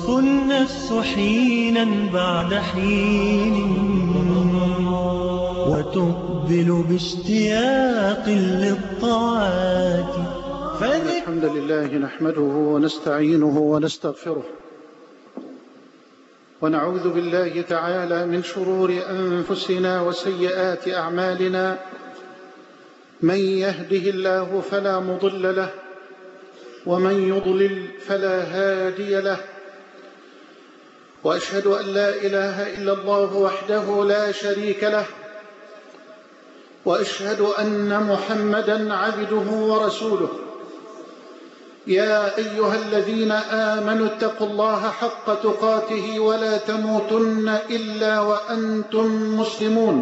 تصفو النفس حينا بعد حين وتقبل باشتياق للطاعات. الحمد لله نحمده ونستعينه ونستغفره ونعوذ بالله تعالى من شرور أنفسنا وسيئات أعمالنا. من يهده الله فلا مضل له ومن يضلل فلا هادي له، وأشهد أن لا إله إلا الله وحده لا شريك له، وأشهد أن محمدًا عبده ورسوله. يا أيها الذين آمنوا اتقوا الله حق تقاته ولا تموتن إلا وأنتم مسلمون.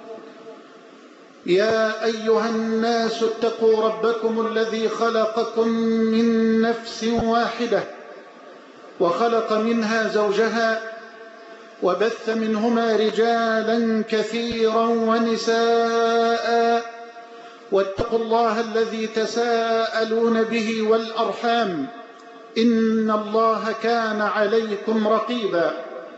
يا أيها الناس اتقوا ربكم الذي خلقكم من نفس واحدة وخلق منها زوجها وبث منهما رجالا كثيرا ونساء، واتقوا الله الذي تساءلون به والأرحام إن الله كان عليكم رقيبا.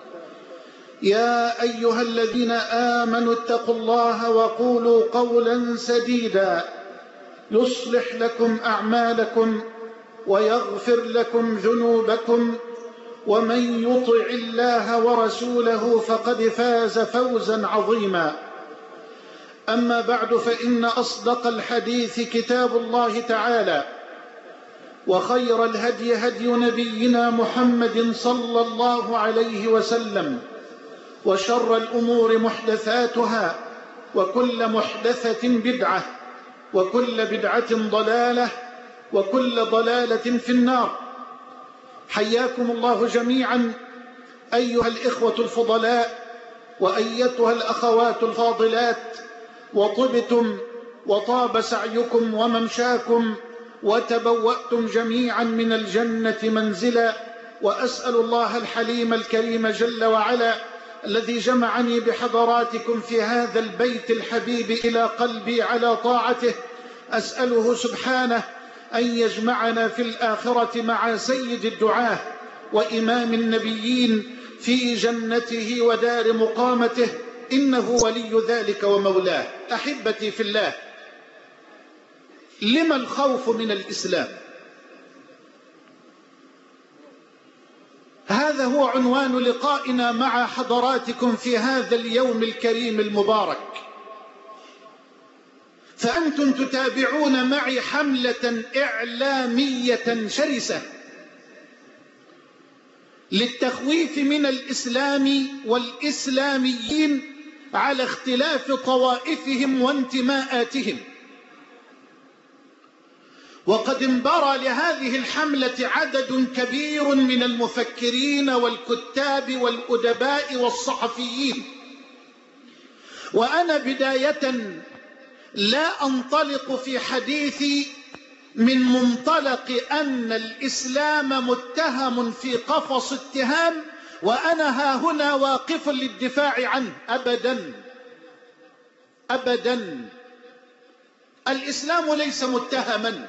يا أيها الذين آمنوا اتقوا الله وقولوا قولا سديدا يصلح لكم أعمالكم ويغفر لكم ذنوبكم، ومن يطع الله ورسوله فقد فاز فوزا عظيما. أما بعد، فإن أصدق الحديث كتاب الله تعالى، وخير الهدي هدي نبينا محمد صلى الله عليه وسلم، وشر الأمور محدثاتها، وكل محدثة بدعة، وكل بدعة ضلالة، وكل ضلالة في النار. حياكم الله جميعا أيها الإخوة الفضلاء وأيتها الأخوات الفاضلات، وطبتم وطاب سعيكم وممشاكم وتبوأتم جميعا من الجنة منزلا. وأسأل الله الحليم الكريم جل وعلا الذي جمعني بحضراتكم في هذا البيت الحبيب إلى قلبي على طاعته، أسأله سبحانه أن يجمعنا في الآخرة مع سيد الدعاة وإمام النبيين في جنته ودار مقامته، إنه ولي ذلك ومولاه. أحبتي في الله، لما الخوف من الإسلام؟ هذا هو عنوان لقائنا مع حضراتكم في هذا اليوم الكريم المبارك. فأنتم تتابعون معي حملة إعلامية شرسة للتخويف من الإسلام والإسلاميين على اختلاف طوائفهم وانتماءاتهم. وقد انبرى لهذه الحملة عدد كبير من المفكرين والكتاب والأدباء والصحفيين. وأنا بداية لا أنطلق في حديثي من منطلق أن الإسلام متهم في قفص اتهام وأنا هاهنا واقف للدفاع عنه، أبدا أبدا. الإسلام ليس متهما،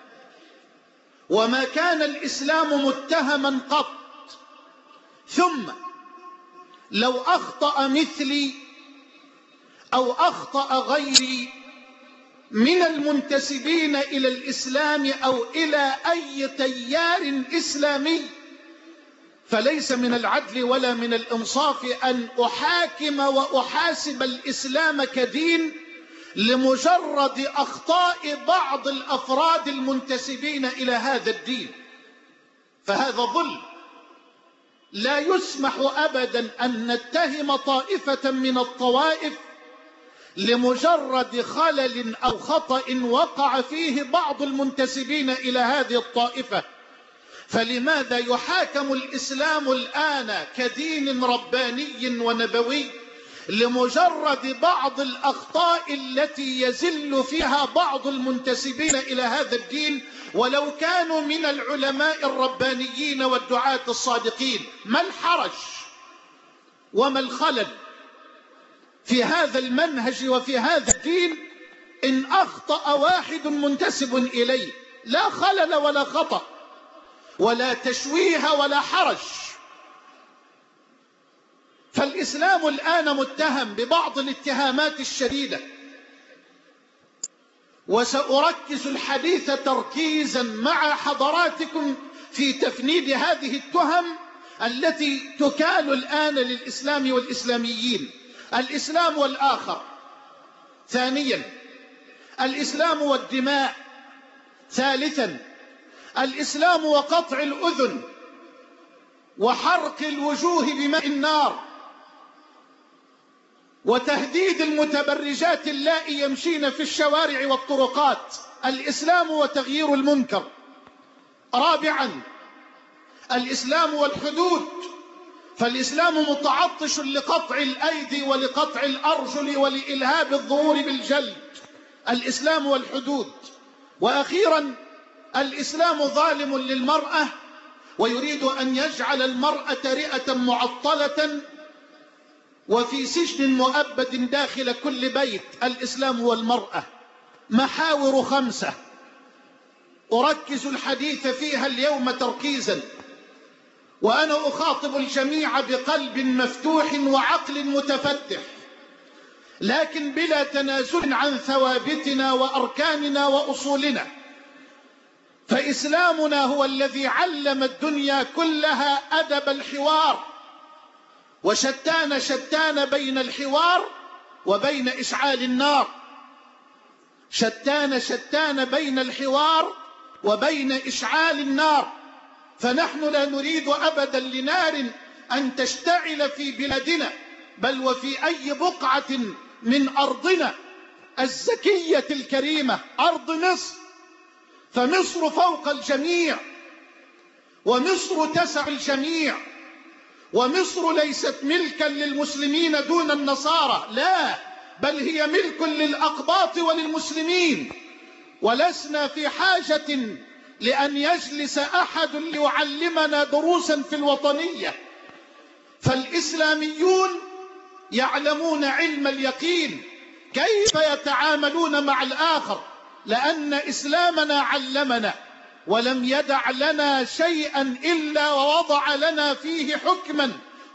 وما كان الإسلام متهما قط. ثم لو أخطأ مثلي أو أخطأ غيري من المنتسبين إلى الإسلام أو إلى أي تيار إسلامي، فليس من العدل ولا من الإنصاف أن أحاكم وأحاسب الإسلام كدين لمجرد أخطاء بعض الأفراد المنتسبين إلى هذا الدين. فهذا ظلم. لا يسمح أبدا أن نتهم طائفة من الطوائف لمجرد خلل أو خطأ وقع فيه بعض المنتسبين إلى هذه الطائفة. فلماذا يحاكم الإسلام الآن كدين رباني ونبوي لمجرد بعض الأخطاء التي يزل فيها بعض المنتسبين إلى هذا الدين ولو كانوا من العلماء الربانيين والدعاة الصادقين؟ ما الحرج وما الخلل في هذا المنهج وفي هذا الدين إن أخطأ واحد منتسب إليه؟ لا خلل ولا خطأ ولا تشويه ولا حرج. فالإسلام الآن متهم ببعض الاتهامات الشديدة، وسأركز الحديث تركيزا مع حضراتكم في تفنيد هذه التهم التي تكال الآن للإسلام والإسلاميين. الإسلام والآخر. ثانيا الإسلام والدماء. ثالثا الإسلام وقطع الأذن وحرق الوجوه بماء النار وتهديد المتبرجات اللائي يمشين في الشوارع والطرقات. الإسلام وتغيير المنكر. رابعا الإسلام والحدود، فالإسلام متعطش لقطع الأيدي ولقطع الأرجل ولإلهاب الظهور بالجلد. الإسلام والحدود. وأخيرا الإسلام ظالم للمرأة ويريد أن يجعل المرأة رئة معطلة وفي سجن مؤبد داخل كل بيت. الإسلام والمرأة. محاور 5 أركز الحديث فيها اليوم تركيزا، وأنا أخاطب الجميع بقلب مفتوح وعقل متفتح، لكن بلا تنازل عن ثوابتنا وأركاننا وأصولنا. فإسلامنا هو الذي علم الدنيا كلها أدب الحوار، وشتان بين الحوار وبين إشعال النار. شتان بين الحوار وبين إشعال النار. فنحن لا نريد أبدا لنار أن تشتعل في بلادنا، بل وفي أي بقعة من أرضنا الزكية الكريمة، أرض مصر. فمصر فوق الجميع، ومصر تسع الجميع، ومصر ليست ملكا للمسلمين دون النصارى، لا، بل هي ملك للأقباط وللمسلمين. ولسنا في حاجة لأن يجلس أحد ليعلمنا دروسا في الوطنية. فالإسلاميون يعلمون علم اليقين كيف يتعاملون مع الآخر، لأن إسلامنا علمنا ولم يدع لنا شيئا إلا ووضع لنا فيه حكما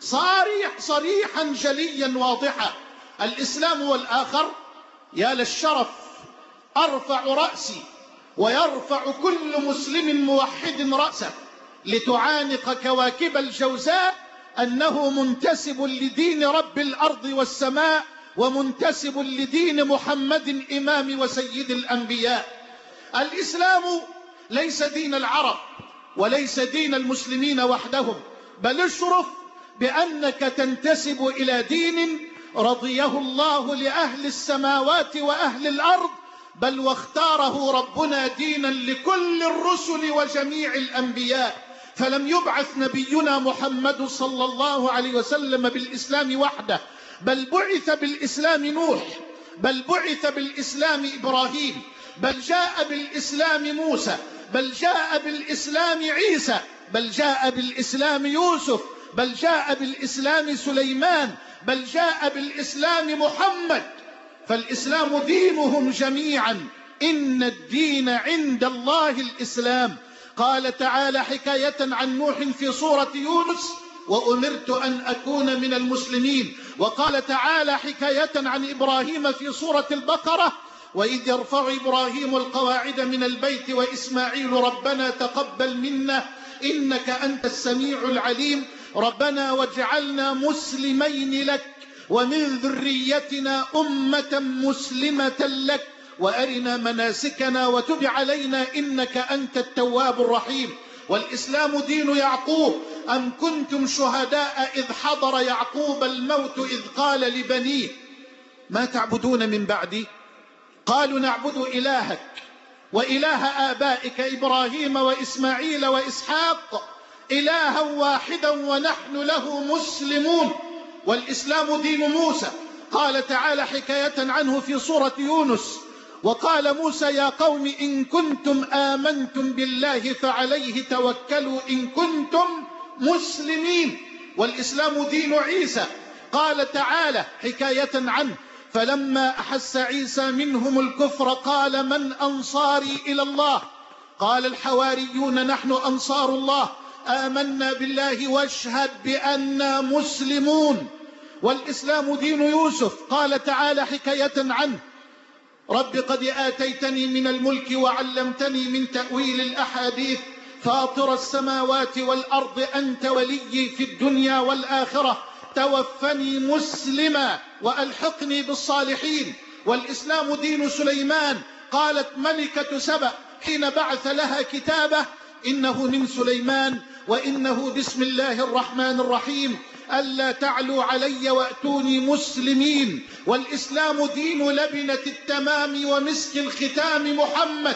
صريحا جليا واضحا. الإسلام والآخر. يا للشرف أرفع رأسي ويرفع كل مسلم موحد رأسه لتعانق كواكب الجوزاء أنه منتسب لدين رب الأرض والسماء، ومنتسب لدين محمد إمام وسيد الأنبياء. الإسلام ليس دين العرب وليس دين المسلمين وحدهم، بل اشرف بأنك تنتسب إلى دين رضيه الله لأهل السماوات وأهل الأرض، بل واختاره ربنا دينا لكل الرسل وجميع الأنبياء. فلم يبعث نبينا محمد صلى الله عليه وسلم بالإسلام وحده، بل بعث بالإسلام نوح، بل بعث بالإسلام إبراهيم، بل جاء بالإسلام موسى، بل جاء بالإسلام عيسى، بل جاء بالإسلام يوسف، بل جاء بالإسلام سليمان، بل جاء بالإسلام محمد. فالإسلام دينهم جميعا، إن الدين عند الله الإسلام. قال تعالى حكاية عن نوح في سورة يونس: وأمرت أن أكون من المسلمين. وقال تعالى حكاية عن إبراهيم في سورة البقرة: وإذ يرفع إبراهيم القواعد من البيت وإسماعيل ربنا تقبل منا إنك أنت السميع العليم ربنا واجعلنا مسلمين لك ومن ذريتنا أمة مسلمة لك وأرنا مناسكنا وتب علينا إنك أنت التواب الرحيم. والإسلام دين يعقوب: أم كنتم شهداء إذ حضر يعقوب الموت إذ قال لبنيه ما تعبدون من بعدي قالوا نعبد إلهك وإله آبائك إبراهيم وإسماعيل وإسحاق إلها واحدا ونحن له مسلمون. والإسلام دين موسى. قال تعالى حكاية عنه في سورة يونس: وقال موسى يا قوم إن كنتم آمنتم بالله فعليه توكلوا إن كنتم مسلمين. والإسلام دين عيسى. قال تعالى حكاية عنه: فلما أحس عيسى منهم الكفر قال من أنصاري إلى الله؟ قال الحواريون نحن أنصار الله آمنا بالله واشهد بأننا مسلمون. والإسلام دين يوسف. قال تعالى حكاية عنه: رب قد آتيتني من الملك وعلمتني من تأويل الأحاديث فاطر السماوات والأرض أنت ولي في الدنيا والآخرة توفني مسلما وألحقني بالصالحين. والإسلام دين سليمان. قالت ملكة سبأ حين بعث لها كتابه: إنه من سليمان وإنه بسم الله الرحمن الرحيم ألا تعلوا علي وأتوني مسلمين. والإسلام دين لبنة التمام ومسك الختام محمد: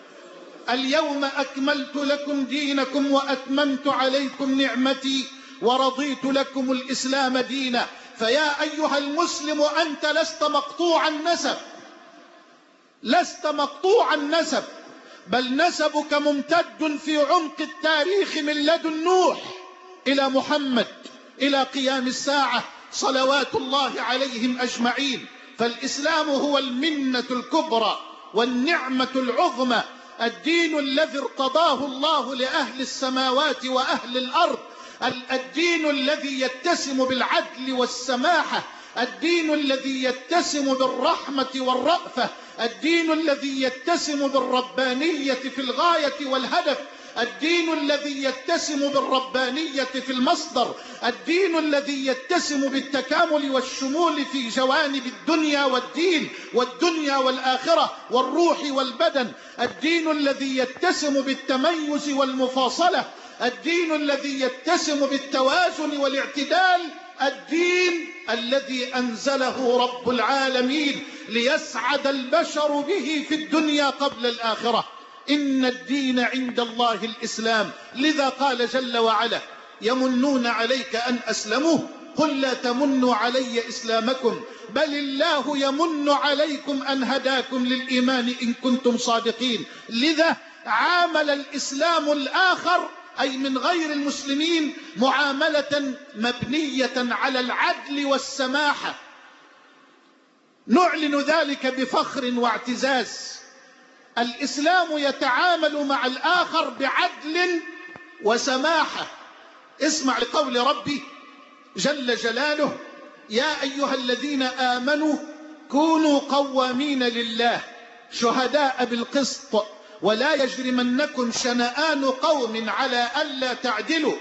اليوم أكملت لكم دينكم وأتممت عليكم نعمتي ورضيت لكم الإسلام دينا. فيا أيها المسلم أنت لست مقطوع النسب، لست مقطوع النسب، بل نسبك ممتد في عمق التاريخ من لدن نوح إلى محمد إلى قيام الساعة صلوات الله عليهم أجمعين. فالإسلام هو المنة الكبرى والنعمة العظمى، الدين الذي ارتضاه الله لأهل السماوات وأهل الأرض، الدين الذي يتسم بالعدل والسماحة، الدين الذي يتسم بالرحمة والرأفة، الدين الذي يتسم بالربانية في الغاية والهدف، الدين الذي يتسم بالربانية في المصدر، الدين الذي يتسم بالتكامل والشمول في جوانب الدنيا والدين والدنيا والآخرة والروح والبدن، الدين الذي يتسم بالتميز والمفاصلة، الدين الذي يتسم بالتوازن والاعتدال، الدين الذي أنزله رب العالمين ليسعد البشر به في الدنيا قبل الآخرة. إن الدين عند الله الإسلام. لذا قال جل وعلا: يمنون عليك أن أسلموا قل لا تمنوا علي إسلامكم بل الله يمن عليكم أن هداكم للإيمان إن كنتم صادقين. لذا عامل الإسلام الآخر أي من غير المسلمين معاملة مبنية على العدل والسماحة، نعلن ذلك بفخر واعتزاز. الإسلام يتعامل مع الآخر بعدل وسماحة. اسمع لقول ربي جل جلاله: يا أيها الذين آمنوا كونوا قوامين لله شهداء بالقسط ولا يجرمنكم شنآن قوم على ألا تعدلوا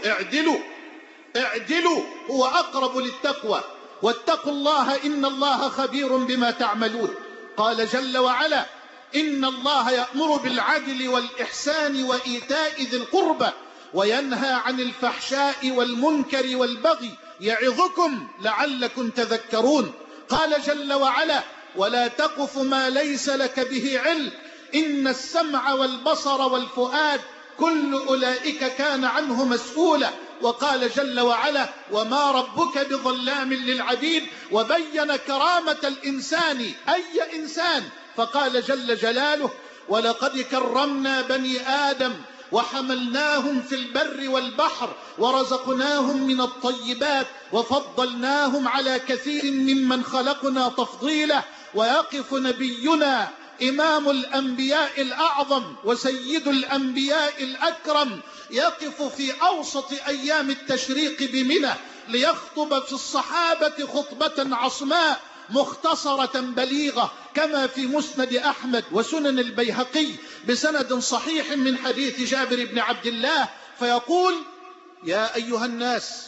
اعدلوا هو أقرب للتقوى واتقوا الله إن الله خبير بما تعملون. قال جل وعلا: إن الله يأمر بالعدل والإحسان وإيتاء ذي القربى وينهى عن الفحشاء والمنكر والبغي يعظكم لعلكم تذكرون. قال جل وعلا: ولا تقف ما ليس لك به علم إن السمع والبصر والفؤاد كل أولئك كان عنه مسؤولا. وقال جل وعلا: وما ربك بظلام للعبيد. وبين كرامة الإنسان أي إنسان فقال جل جلاله: ولقد كرمنا بني آدم وحملناهم في البر والبحر ورزقناهم من الطيبات وفضلناهم على كثير ممن خلقنا تفضيلا. ويقف نبينا إمام الأنبياء الأعظم وسيد الأنبياء الأكرم يقف في أوسط أيام التشريق بمنى ليخطب في الصحابة خطبة عصماء مختصرة بليغة كما في مسند أحمد وسنن البيهقي بسند صحيح من حديث جابر بن عبد الله، فيقول: يا أيها الناس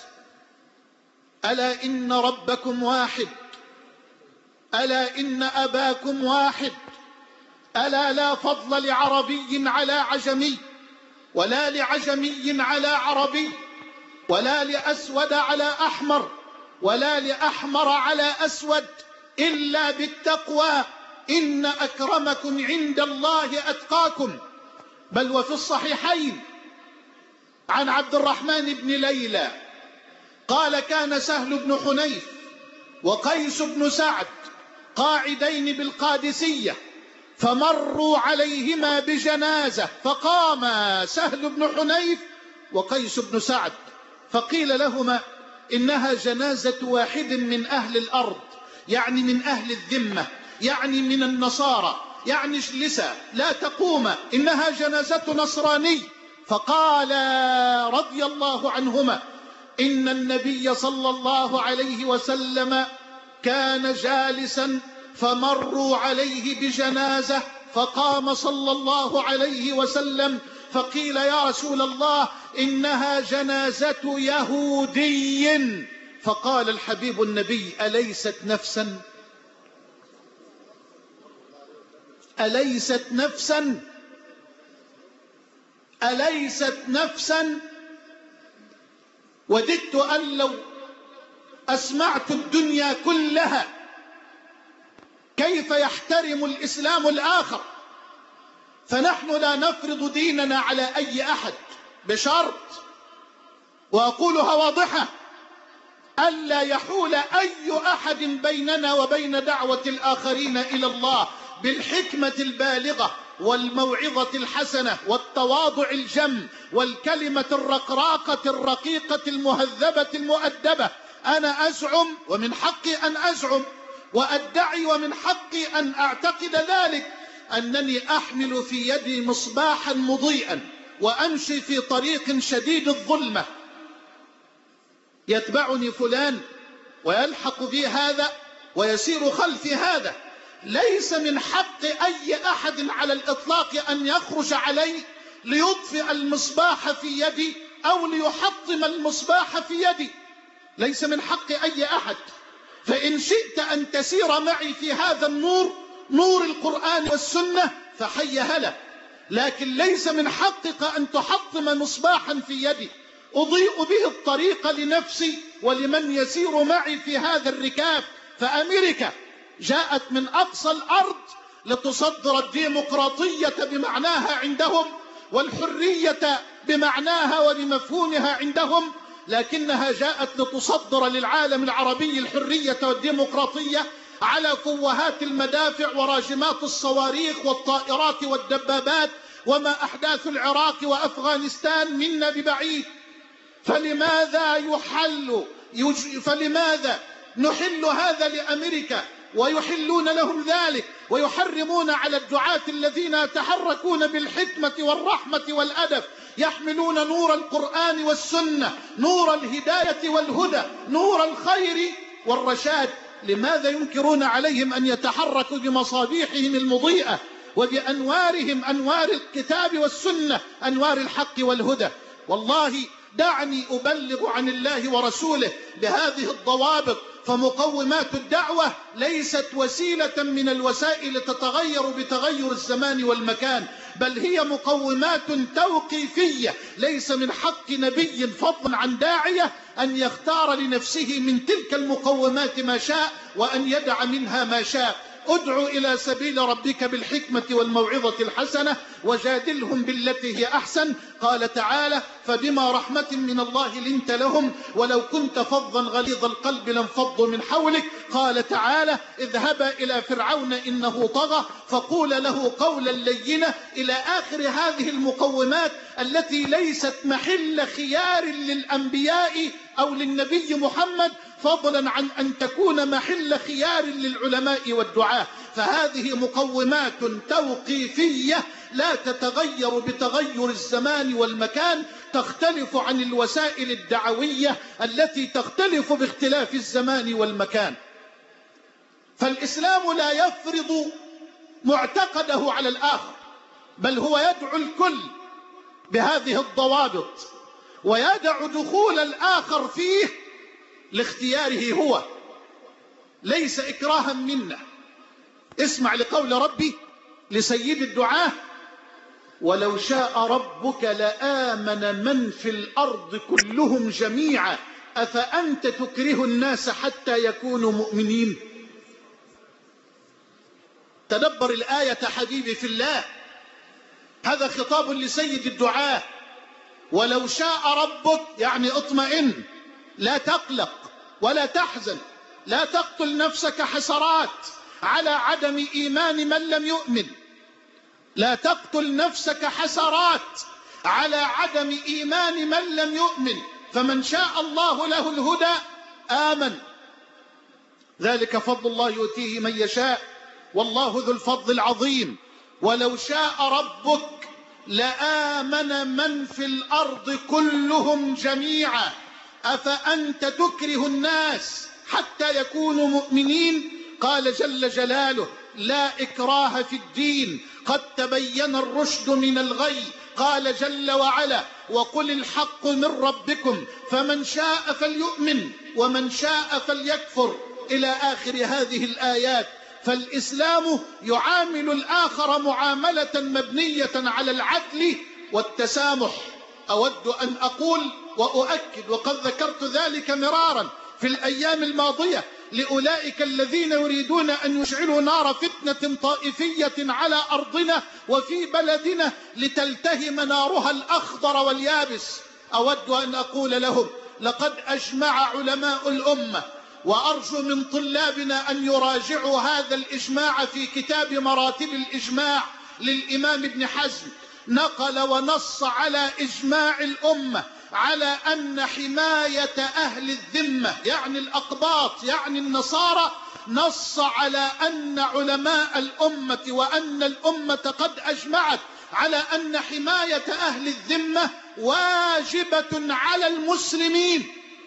ألا إن ربكم واحد، ألا إن أباكم واحد، ألا لا فضل لعربي على عجمي ولا لعجمي على عربي ولا لأسود على أحمر ولا لأحمر على أسود إلا بالتقوى إن أكرمكم عند الله أتقاكم. بل وفي الصحيحين عن عبد الرحمن بن ليلى قال: كان سهل بن حنيف وقيس بن سعد قاعدين بالقادسية فمروا عليهما بجنازة فقام سهل بن حنيف وقيس بن سعد فقيل لهما: إنها جنازة واحد من أهل الأرض، يعني من أهل الذمة، يعني من النصارى، يعني اجلسا لا تقوم، إنها جنازة نصراني. فقال رضي الله عنهما: إن النبي صلى الله عليه وسلم كان جالسا فمروا عليه بجنازة فقام صلى الله عليه وسلم فقيل يا رسول الله إنها جنازة يهودي. فقال الحبيب النبي أليست نفسا؟ أليست نفسا؟ أليست نفسا؟ وددت أن لو أسمعت الدنيا كلها كيف يحترم الإسلام الآخر، فنحن لا نفرض ديننا على أي أحد بشرط، وأقولها واضحة، ألا يحول أي أحد بيننا وبين دعوة الآخرين إلى الله بالحكمة البالغة والموعظة الحسنة والتواضع الجم والكلمة الرقراقة الرقيقة المهذبة المؤدبة. أنا أزعم ومن حقي أن أزعم وأدعي ومن حقي أن أعتقد ذلك أنني أحمل في يدي مصباحا مضيئا وأمشي في طريق شديد الظلمة، يتبعني فلان ويلحق بي هذا ويسير خلفي هذا، ليس من حق أي أحد على الإطلاق أن يخرج علي ليطفئ المصباح في يدي أو ليحطم المصباح في يدي، ليس من حق أي أحد. فإن شئت أن تسير معي في هذا النور، نور القرآن والسنة، فحي هلا، لكن ليس من حقك أن تحطم مصباحا في يدي أضيء به الطريق لنفسي ولمن يسير معي في هذا الركاب. فأمريكا جاءت من أقصى الأرض لتصدر الديمقراطية بمعناها عندهم والحرية بمعناها وبمفهومها عندهم، لكنها جاءت لتصدر للعالم العربي الحرية والديمقراطية على فوهات المدافع وراجمات الصواريخ والطائرات والدبابات، وما أحداث العراق وأفغانستان منا ببعيد. فلماذا نحل هذا لأمريكا ويحلون لهم ذلك ويحرمون على الدعاة الذين يتحركون بالحكمة والرحمة والأدب، يحملون نور القرآن والسنة، نور الهداية والهدى، نور الخير والرشاد، لماذا ينكرون عليهم أن يتحركوا بمصابيحهم المضيئة وبأنوارهم، أنوار الكتاب والسنة، أنوار الحق والهدى؟ والله دعني أبلغ عن الله ورسوله بهذه الضوابط. فمقومات الدعوة ليست وسيلة من الوسائل تتغير بتغير الزمان والمكان، بل هي مقومات توقيفية. ليس من حق نبي فضلا عن داعية أن يختار لنفسه من تلك المقومات ما شاء وأن يدع منها ما شاء. ادع إلى سبيل ربك بالحكمة والموعظة الحسنة وجادلهم بالتي هي أحسن. قال تعالى فبما رحمة من الله لنت لهم ولو كنت فظا غليظ القلب لانفضوا من حولك. قال تعالى اذهبا إلى فرعون إنه طغى فقول له قولا لينا، إلى آخر هذه المقومات التي ليست محل خيار للأنبياء أو للنبي محمد، فضلا عن أن تكون محل خيار للعلماء والدعاة. فهذه مقومات توقيفية لا تتغير بتغير الزمان والمكان، تختلف عن الوسائل الدعوية التي تختلف باختلاف الزمان والمكان. فالإسلام لا يفرض معتقده على الآخر، بل هو يدعو الكل بهذه الضوابط ويدع دخول الآخر فيه لاختياره هو، ليس إكراها منا. اسمع لقول ربي لسيد الدعاة ولو شاء ربك لآمن من في الأرض كلهم جميعا أفأنت تكره الناس حتى يكونوا مؤمنين. تدبر الآية حبيبي في الله، هذا خطاب لسيد الدعاة. ولو شاء ربك يعني اطمئن، لا تقلق ولا تحزن، لا تقتل نفسك حسرات على عدم إيمان من لم يؤمن، لا تقتل نفسك حسرات على عدم إيمان من لم يؤمن، فمن شاء الله له الهدى آمن، ذلك فضل الله يؤتيه من يشاء والله ذو الفضل العظيم. ولو شاء ربك لآمن من في الأرض كلهم جميعا أفأنت تكره الناس حتى يكونوا مؤمنين؟ قال جل جلاله: لا إكراه في الدين، قد تبين الرشد من الغي. قال جل وعلا: وقل الحق من ربكم فمن شاء فليؤمن ومن شاء فليكفر، إلى آخر هذه الآيات. فالإسلام يعامل الآخر معاملة مبنية على العدل والتسامح. أود أن أقول وأؤكد، وقد ذكرت ذلك مرارا في الأيام الماضية، لأولئك الذين يريدون أن يشعلوا نار فتنة طائفية على أرضنا وفي بلدنا لتلتهم نارها الأخضر واليابس، أود أن أقول لهم: لقد أجمع علماء الأمة، وأرجو من طلابنا أن يراجعوا هذا الإجماع في كتاب مراتب الإجماع للإمام ابن حزم، نقل ونص على إجماع الأمة على أن حماية أهل الذمة يعني الأقباط يعني النصارى، نص على أن علماء الأمة وأن الأمة قد أجمعت على أن حماية أهل الذمة واجبة على المسلمين،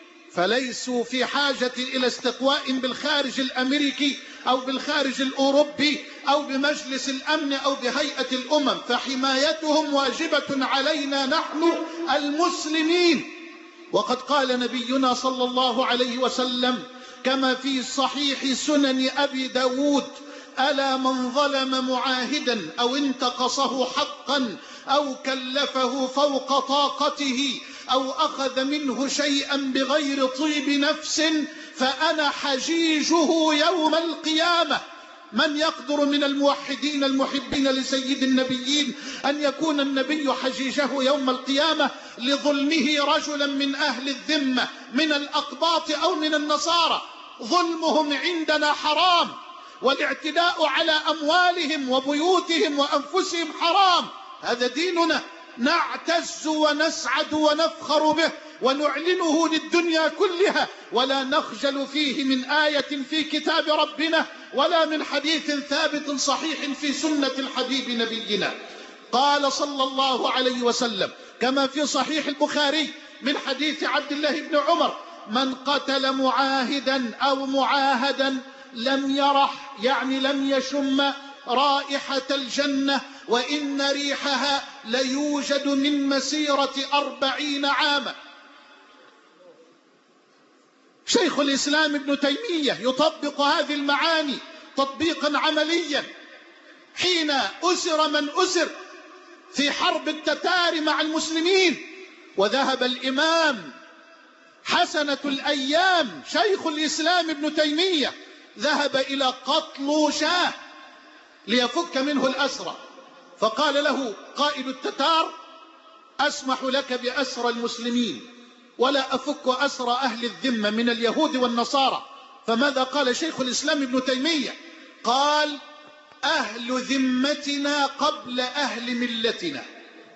فليسوا في حاجة إلى استقواء بالخارج الأمريكي أو بالخارج الأوروبي أو بمجلس الأمن أو بهيئة الأمم، فحمايتهم واجبة علينا نحن المسلمين. وقد قال نبينا صلى الله عليه وسلم كما في صحيح سنن أبي داود: ألا من ظلم معاهدا أو انتقصه حقا أو كلفه فوق طاقته أو أخذ منه شيئا بغير طيب نفس فأنا حجيجه يوم القيامة. من يقدر من الموحدين المحبين لسيد النبيين أن يكون النبي حجيجه يوم القيامة لظلمه رجلا من أهل الذمة من الأقباط أو من النصارى؟ ظلمهم عندنا حرام، والاعتداء على أموالهم وبيوتهم وأنفسهم حرام. هذا ديننا نعتز ونسعد ونفخر به ونعلنه للدنيا كلها، ولا نخجل فيه من آية في كتاب ربنا ولا من حديث ثابت صحيح في سنة الحبيب نبينا. قال صلى الله عليه وسلم كما في صحيح البخاري من حديث عبد الله بن عمر: من قتل معاهدا أو معاهدا لم يرح يعني لم يشم رائحة الجنة وإن ريحها ليوجد من مسيرة 40 عاما. شيخ الإسلام ابن تيمية يطبق هذه المعاني تطبيقا عمليا حين أسر من أسر في حرب التتار مع المسلمين، وذهب الإمام حسنة الأيام شيخ الإسلام ابن تيمية ذهب إلى قطلوشاه ليفك منه الأسرى، فقال له قائد التتار: أسمح لك بأسرى المسلمين ولا أفك أسرى أهل الذمة من اليهود والنصارى. فماذا قال شيخ الإسلام ابن تيمية؟ قال: أهل ذمتنا قبل أهل ملتنا،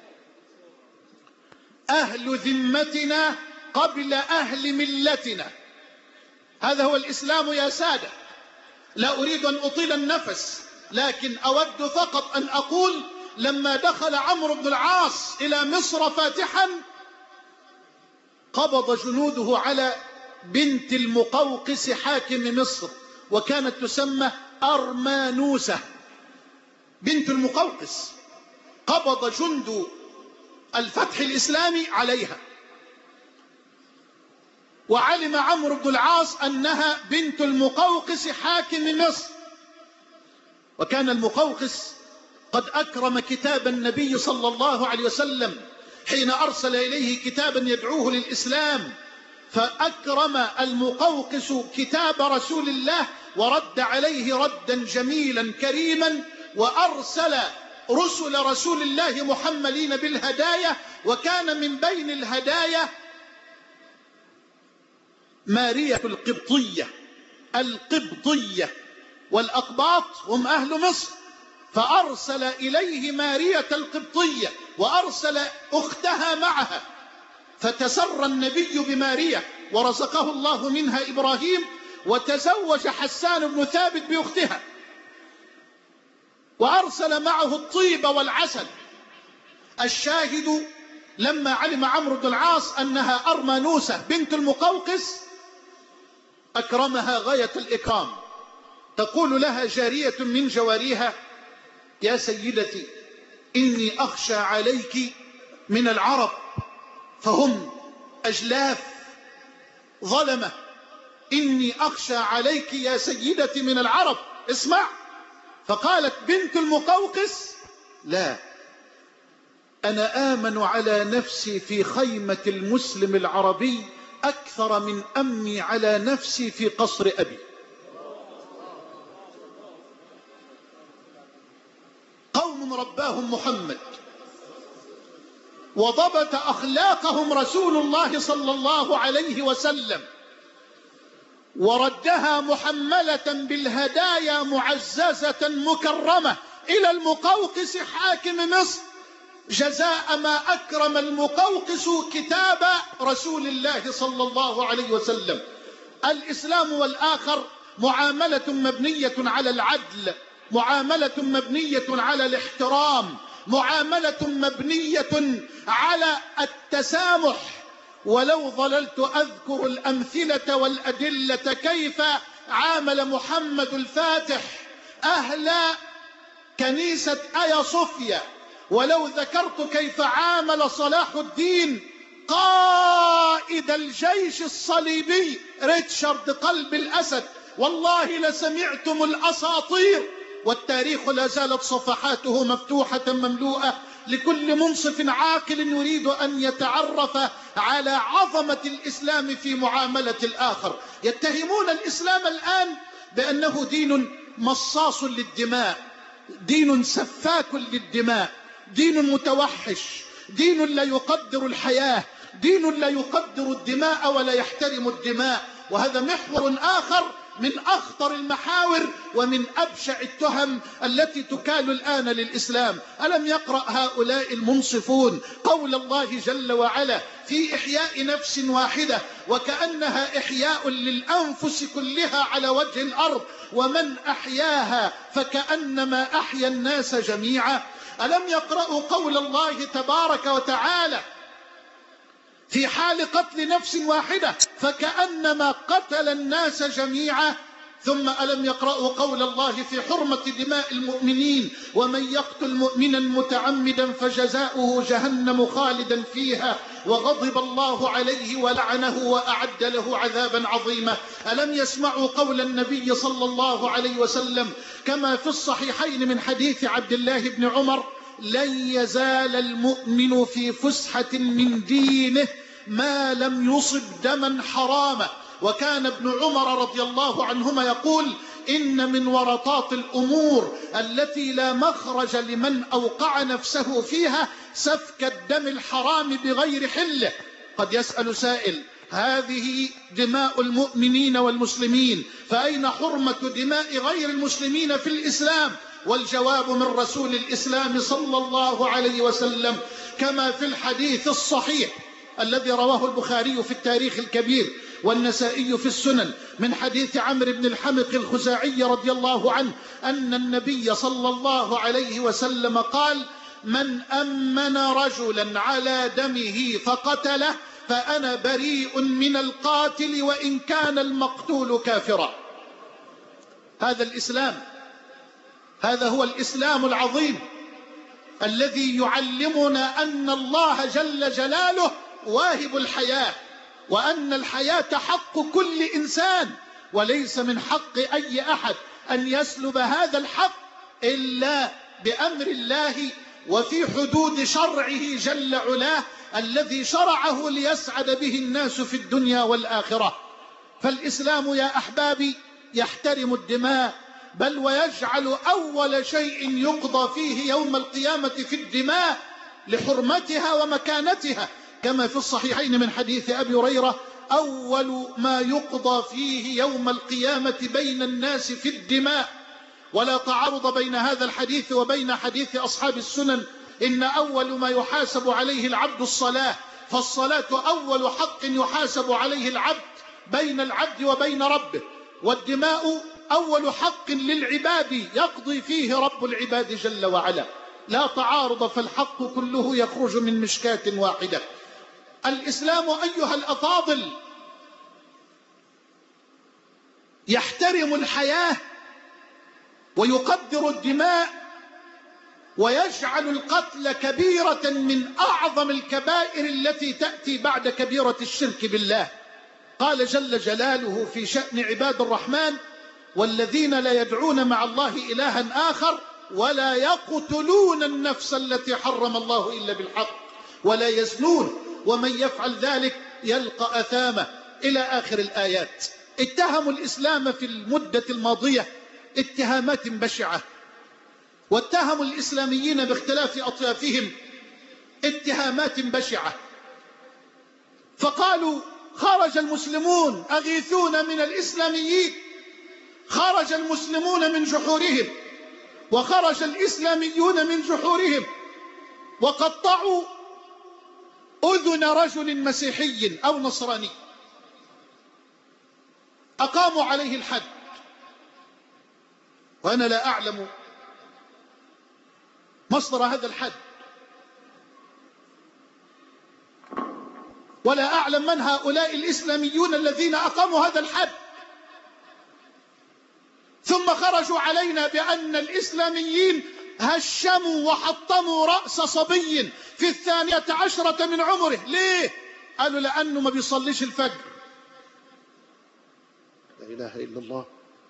أهل ذمتنا قبل أهل ملتنا. هذا هو الإسلام يا سادة. لا أريد أن أطيل النفس، لكن أود فقط أن أقول: لما دخل عمرو بن العاص إلى مصر فاتحا قبض جنوده على بنت المقوقس حاكم مصر، وكانت تسمى أرمانوسة بنت المقوقس. قبض جند الفتح الإسلامي عليها، وعلم عمرو بن العاص أنها بنت المقوقس حاكم مصر، وكان المقوقس قد أكرم كتاب النبي صلى الله عليه وسلم حين أرسل إليه كتابا يدعوه للإسلام، فأكرم المقوقس كتاب رسول الله ورد عليه ردا جميلا كريما، وأرسل رسل رسول الله محملين بالهدايا، وكان من بين الهدايا مارية القبطية والأقباط هم أهل مصر، فأرسل إليه مارية القبطية وأرسل أختها معها، فتسرى النبي بمارية ورزقه الله منها إبراهيم، وتزوج حسان بن ثابت بأختها، وأرسل معه الطيب والعسل. الشاهد لما علم عمرو بن العاص أنها أرمانوسة بنت المقوقس أكرمها غاية الإكرام. تقول لها جارية من جواريها: يا سيدتي إني أخشى عليك من العرب فهم أجلاف ظلمة، إني أخشى عليك يا سيدتي من العرب. اسمع. فقالت بنت المقوقس: لا، أنا آمن على نفسي في خيمة المسلم العربي أكثر من أمي على نفسي في قصر أبي. قوم رباهم محمد وضبط أخلاقهم رسول الله صلى الله عليه وسلم، وردها محملة بالهدايا معززة مكرمة إلى المقوقس حاكم مصر، جزاء ما أكرم المقوقس كتاب رسول الله صلى الله عليه وسلم. الإسلام والآخر معاملة مبنية على العدل، معاملة مبنية على الاحترام، معاملة مبنية على التسامح. ولو ظللت أذكر الأمثلة والأدلة كيف عامل محمد الفاتح أهل كنيسة آيا صوفيا، ولو ذكرت كيف عامل صلاح الدين قائد الجيش الصليبي ريتشارد قلب الأسد، والله لسمعتم الأساطير. والتاريخ لا زالت صفحاته مفتوحة مملوءة لكل منصف عاقل يريد أن يتعرف على عظمة الإسلام في معاملة الآخر. يتهمون الإسلام الآن بأنه دين مصاص للدماء، دين سفاك للدماء، دين متوحش، دين لا يقدر الحياة، دين لا يقدر الدماء ولا يحترم الدماء. وهذا محور آخر من أخطر المحاور ومن أبشع التهم التي تكال الآن للإسلام. ألم يقرأ هؤلاء المنصفون قول الله جل وعلا في إحياء نفس واحدة وكأنها إحياء للأنفس كلها على وجه الأرض، ومن أحياها فكأنما أحيا الناس جميعا؟ ألم يقرأوا قول الله تبارك وتعالى في حال قتل نفس واحدة فكأنما قتل الناس جميعا؟ ثم ألم يقرأوا قول الله في حرمة دماء المؤمنين: ومن يقتل مؤمنا متعمدا فجزاؤه جهنم خالدا فيها وغضب الله عليه ولعنه وأعد له عذابا عظيما. ألم يسمعوا قول النبي صلى الله عليه وسلم كما في الصحيحين من حديث عبد الله بن عمر: لن يزال المؤمن في فسحة من دينه ما لم يصب دما حراما. وكان ابن عمر رضي الله عنهما يقول: إن من ورطات الأمور التي لا مخرج لمن أوقع نفسه فيها سفك الدم الحرام بغير حله. قد يسأل سائل: هذه دماء المؤمنين والمسلمين، فأين حرمة دماء غير المسلمين في الإسلام؟ والجواب من رسول الإسلام صلى الله عليه وسلم كما في الحديث الصحيح الذي رواه البخاري في التاريخ الكبير والنسائي في السنن من حديث عمرو بن الحمق الخزاعي رضي الله عنه أن النبي صلى الله عليه وسلم قال: من أمن رجلا على دمه فقتله فأنا بريء من القاتل وإن كان المقتول كافرا. هذا الإسلام، هذا هو الإسلام العظيم الذي يعلمنا أن الله جل جلاله واهب الحياة، وأن الحياة حق كل إنسان، وليس من حق أي أحد أن يسلب هذا الحق إلا بأمر الله وفي حدود شرعه جل علاه الذي شرعه ليسعد به الناس في الدنيا والآخرة. فالإسلام يا أحبابي يحترم الدماء، بل ويجعل أول شيء يقضى فيه يوم القيامة في الدماء لحرمتها ومكانتها، كما في الصحيحين من حديث أبي هريرة: أول ما يقضى فيه يوم القيامة بين الناس في الدماء. ولا تعارض بين هذا الحديث وبين حديث أصحاب السنن: إن أول ما يحاسب عليه العبد الصلاة، فالصلاة أول حق يحاسب عليه العبد بين العبد وبين ربه، والدماء أول حق للعباد يقضي فيه رب العباد جل وعلا. لا تعارض، فالحق كله يخرج من مشكاة واحدة. الإسلام أيها الأفاضل يحترم الحياة ويقدر الدماء ويجعل القتل كبيرة من أعظم الكبائر التي تأتي بعد كبيرة الشرك بالله. قال جل جلاله في شأن عباد الرحمن: والذين لا يدعون مع الله إلها آخر ولا يقتلون النفس التي حرم الله إلا بالحق ولا يزنون ومن يفعل ذلك يلقى أثامه، إلى آخر الآيات. اتهموا الإسلام في المدة الماضية اتهامات بشعة، واتهموا الإسلاميين باختلاف أطيافهم اتهامات بشعة، فقالوا: خرج المسلمون أغيثون من الإسلاميين، خرج المسلمون من جحورهم وخرج الإسلاميون من جحورهم وقطعوا أذن رجل مسيحي أو نصراني، أقاموا عليه الحد. وأنا لا أعلم مصدر هذا الحد ولا أعلم من هؤلاء الإسلاميون الذين أقاموا هذا الحد، ثم خرجوا علينا بأن الإسلاميين هشموا وحطموا رأس صبي في 12 من عمره. ليه؟ قالوا: لأنه ما بيصليش الفجر. لا إله إلا الله.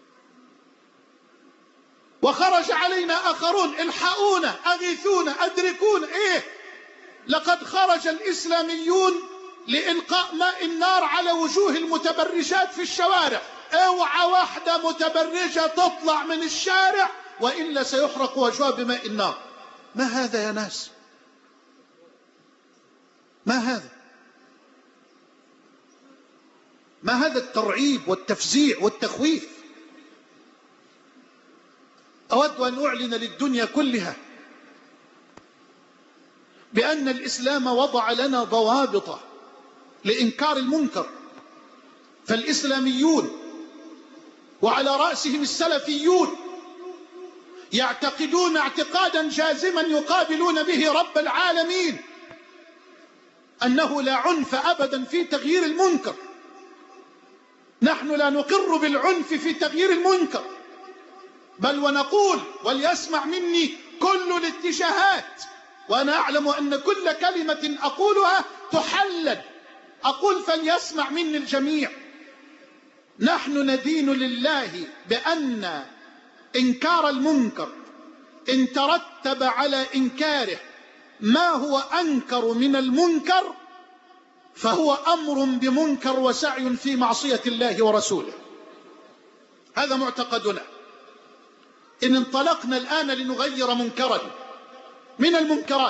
وخرج علينا آخرون: الحقونا، أغيثونا، أدركونا. إيه؟ لقد خرج الإسلاميون لإلقاء ماء النار على وجوه المتبرجات في الشوارع. اوعى واحدة متبرجة تطلع من الشارع وإلا سيحرق وجهها بماء النار. ما هذا يا ناس؟ ما هذا؟ ما هذا الترعيب والتفزيع والتخويف؟ أود أن أعلن للدنيا كلها بأن الإسلام وضع لنا ضوابط لإنكار المنكر، فالإسلاميون وعلى رأسهم السلفيون يعتقدون اعتقادا جازما يقابلون به رب العالمين أنه لا عنف أبدا في تغيير المنكر. نحن لا نقر بالعنف في تغيير المنكر، بل ونقول، وليسمع مني كل الاتجاهات، وأنا أعلم أن كل كلمة أقولها تحلل، أقول فليسمع مني الجميع. نحن ندين لله بأن إنكار المنكر إن ترتب على إنكاره ما هو أنكر من المنكر فهو أمر بمنكر وسعي في معصية الله ورسوله. هذا معتقدنا. إن انطلقنا الآن لنغير منكرا من المنكرات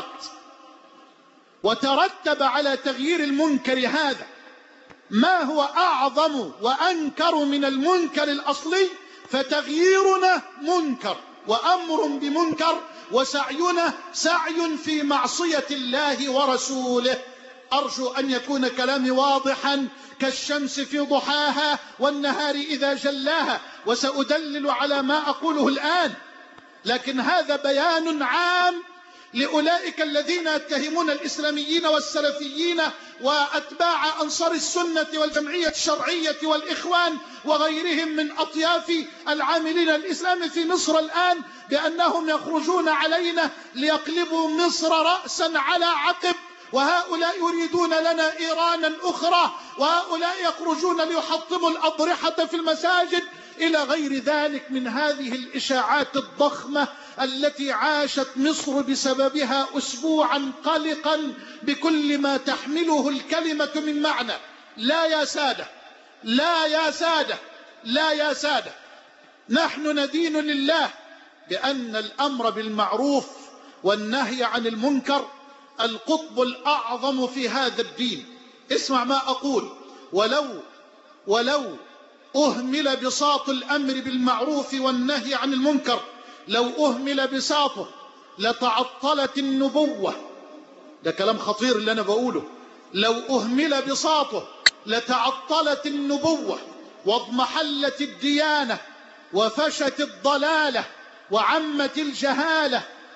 وترتب على تغيير المنكر هذا ما هو أعظم وأنكر من المنكر الأصلي، فتغييرنا منكر وأمر بمنكر وسعينا سعي في معصية الله ورسوله. أرجو أن يكون كلامي واضحا كالشمس في ضحاها والنهار إذا جلاها، وسأدلل على ما أقوله الآن، لكن هذا بيان عام لأولئك الذين يتهمون الإسلاميين والسلفيين وأتباع أنصار السنة والجمعية الشرعية والإخوان وغيرهم من أطياف العاملين الإسلام في مصر الآن بأنهم يخرجون علينا ليقلبوا مصر رأسا على عقب، وهؤلاء يريدون لنا إيرانا أخرى، وهؤلاء يخرجون ليحطموا الأضرحة في المساجد، إلى غير ذلك من هذه الإشاعات الضخمة التي عاشت مصر بسببها أسبوعا قلقا بكل ما تحمله الكلمة من معنى. لا يا سادة، لا يا سادة، لا يا سادة، نحن ندين لله بأن الأمر بالمعروف والنهي عن المنكر القطب الأعظم في هذا الدين. اسمع ما أقول: ولو أهمل بساط الأمر بالمعروف والنهي عن المنكر، لو أهمل بساطه لتعطلت النبوة. ده كلام خطير اللي أنا بقوله. لو أهمل بساطه لتعطلت النبوة واضمحلت الديانة وفشت الضلالة وعمت الجهالة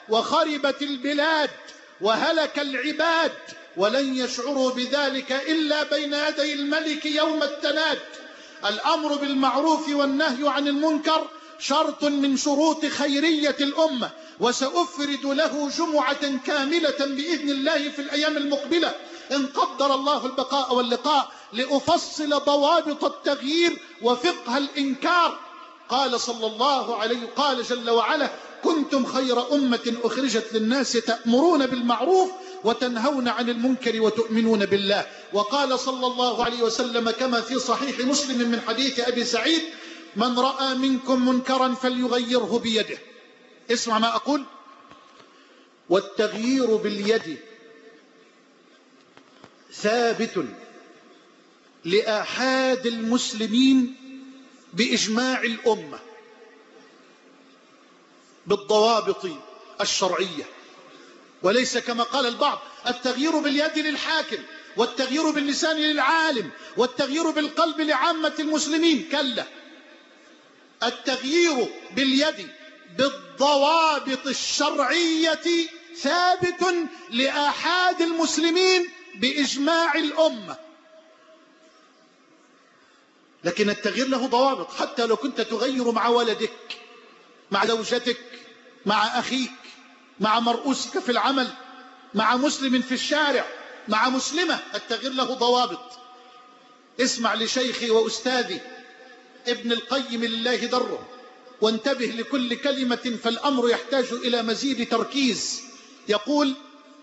وخربت البلاد وهلك العباد، ولن يشعروا بذلك إلا بين يدي الملك يوم التناد. الأمر بالمعروف والنهي عن المنكر شرط من شروط خيرية الأمة، وسأفرد له جمعة كاملة بإذن الله في الأيام المقبلة إن قدر الله البقاء واللقاء، لأفصل ضوابط التغيير وفقه الإنكار. قال صلى الله عليه، قال جل وعلا: كنتم خير أمة أخرجت للناس تأمرون بالمعروف وتنهون عن المنكر وتؤمنون بالله. وقال صلى الله عليه وسلم كما في صحيح مسلم من حديث أبي سعيد: من رأى منكم منكرا فليغيره بيده. اسمع ما أقول: والتغيير باليد ثابت لآحاد المسلمين بإجماع الأمة بالضوابط الشرعية، وليس كما قال البعض التغيير باليد للحاكم والتغيير باللسان للعالم والتغيير بالقلب لعامة المسلمين. كلا، التغيير باليد بالضوابط الشرعية ثابت لآحاد المسلمين بإجماع الأمة. لكن التغيير له ضوابط، حتى لو كنت تغير مع ولدك، مع زوجتك، مع أخيك، مع مرؤوسك في العمل، مع مسلم في الشارع، مع مسلمة، التغيير له ضوابط. اسمع لشيخي وأستاذي ابن القيم لله دره، وانتبه لكل كلمة فالأمر يحتاج إلى مزيد تركيز. يقول: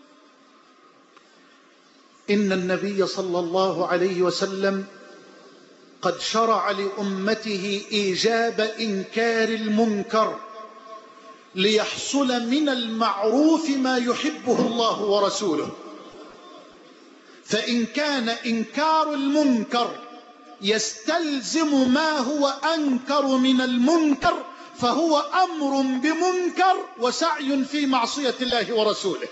إن النبي صلى الله عليه وسلم قد شرع لأمته إيجاب إنكار المنكر ليحصل من المعروف ما يحبه الله ورسوله، فإن كان إنكار المنكر يستلزم ما هو أنكر من المنكر فهو أمر بمنكر وسعي في معصية الله ورسوله.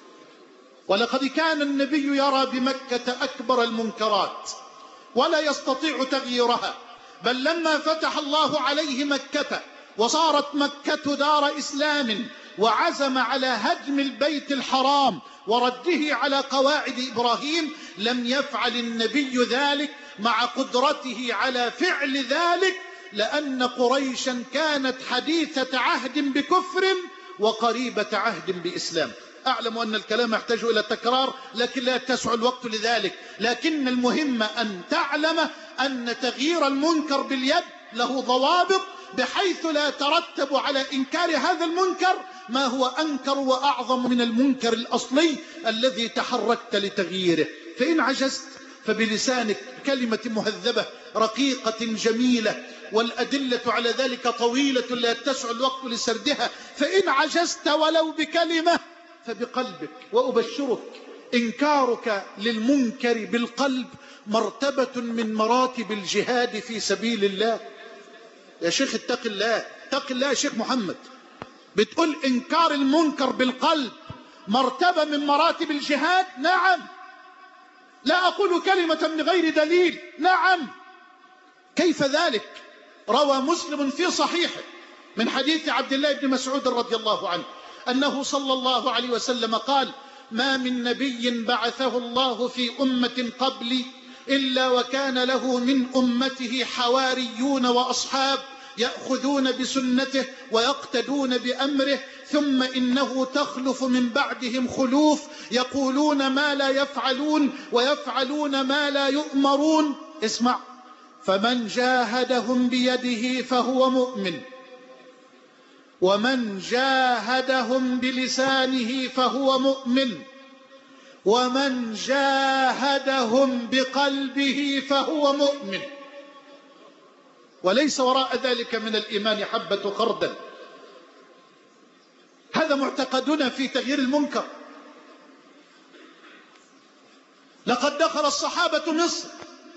ولقد كان النبي يرى بمكة أكبر المنكرات ولا يستطيع تغييرها، بل لما فتح الله عليه مكة وصارت مكة دار إسلام وعزم على هدم البيت الحرام ورده على قواعد إبراهيم، لم يفعل النبي ذلك مع قدرته على فعل ذلك، لأن قريشا كانت حديثة عهد بكفر وقريبة عهد بإسلام. أعلم أن الكلام يحتاج إلى تكرار، لكن لا يتسع الوقت لذلك. لكن المهم أن تعلم أن تغيير المنكر باليد له ضوابط، بحيث لا يترتب على إنكار هذا المنكر ما هو أنكر وأعظم من المنكر الأصلي الذي تحركت لتغييره. فإن عجزت فبلسانك كلمة مهذبة رقيقة جميلة، والأدلة على ذلك طويلة لا يتسع الوقت لسردها. فإن عجزت ولو بكلمة فبقلبك، وأبشرك إنكارك للمنكر بالقلب مرتبة من مراتب الجهاد في سبيل الله. يا شيخ اتق الله، اتق الله يا شيخ محمد. بتقول إنكار المنكر بالقلب مرتبة من مراتب الجهاد؟ نعم. لا أقول كلمة من غير دليل، نعم. كيف ذلك؟ روى مسلم في صحيحه من حديث عبد الله بن مسعود رضي الله عنه أنه صلى الله عليه وسلم قال: ما من نبي بعثه الله في أمة قبلي إلا وكان له من أمته حواريون وأصحاب يأخذون بسنته ويقتدون بأمره، ثم إنه تخلف من بعدهم خلوف يقولون ما لا يفعلون ويفعلون ما لا يؤمرون. اسمع: فمن جاهدهم بيده فهو مؤمن، ومن جاهدهم بلسانه فهو مؤمن، ومن جاهدهم بقلبه فهو مؤمن، وليس وراء ذلك من الإيمان حبة خردل. هذا معتقدنا في تغيير المنكر. لقد دخل الصحابة مصر،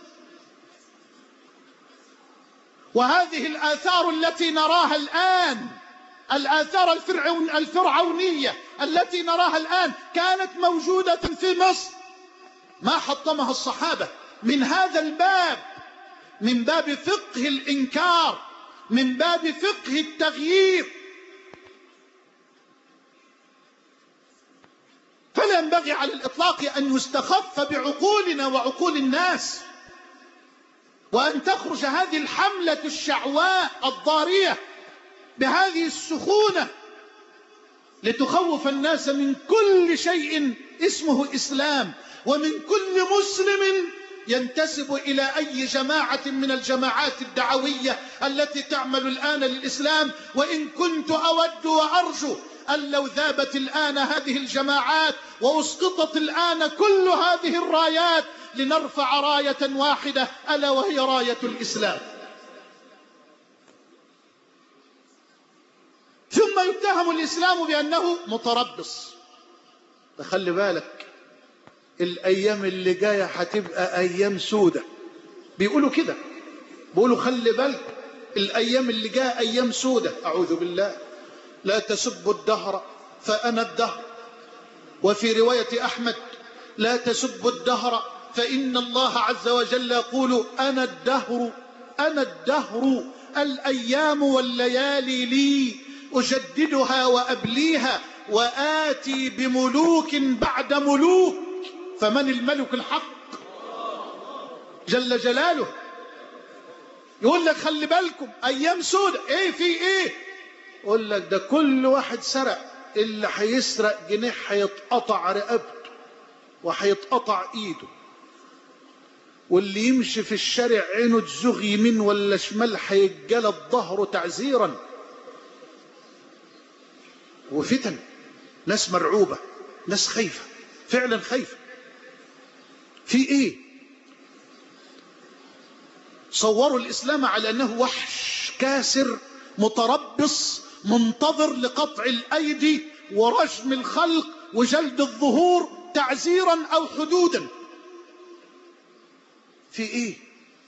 وهذه الآثار التي نراها الآن، الآثار الفرعونية التي نراها الآن كانت موجودة في مصر. ما حطمها الصحابة من هذا الباب، من باب فقه الإنكار، من باب فقه التغيير. فلا ينبغي على الإطلاق أن يستخف بعقولنا وعقول الناس، وأن تخرج هذه الحملة الشعواء الضارية بهذه السخونة لتخوف الناس من كل شيء اسمه إسلام، ومن كل مسلم ينتسب إلى أي جماعة من الجماعات الدعوية التي تعمل الآن للإسلام. وإن كنت أود وأرجو أن لو ذابت الآن هذه الجماعات وأسقطت الآن كل هذه الرايات لنرفع راية واحدة، ألا وهي راية الإسلام. ثم يتهم الإسلام بأنه متربص. فخلي بالك الأيام اللي جاية هتبقى أيام سودة، بيقولوا كده، بيقولوا خلي بالك الأيام اللي جاية أيام سودة. أعوذ بالله، لا تسبوا الدهر فأنا الدهر. وفي رواية أحمد لا تسبوا الدهر فإن الله عز وجل يقول أنا الدهر أنا الدهر، الأيام والليالي لي أجددها وأبليها، وآتي بملوك بعد ملوك. فمن الملك الحق؟ جل جلاله. يقول لك خلي بالكم أيام سودة. إيه في إيه؟ يقول لك ده كل واحد سرق، اللي هيسرق جنيه هيتقطع رقبته وهيتقطع إيده، واللي يمشي في الشارع عينه تزغ يمين ولا شمال هيتجلد ظهره تعزيرا. وفتن، ناس مرعوبة، ناس خايفة، فعلا خايفة. في ايه؟ صوروا الإسلام على أنه وحش كاسر متربص منتظر لقطع الأيدي ورجم الخلق وجلد الظهور تعزيرا أو حدودا. في ايه؟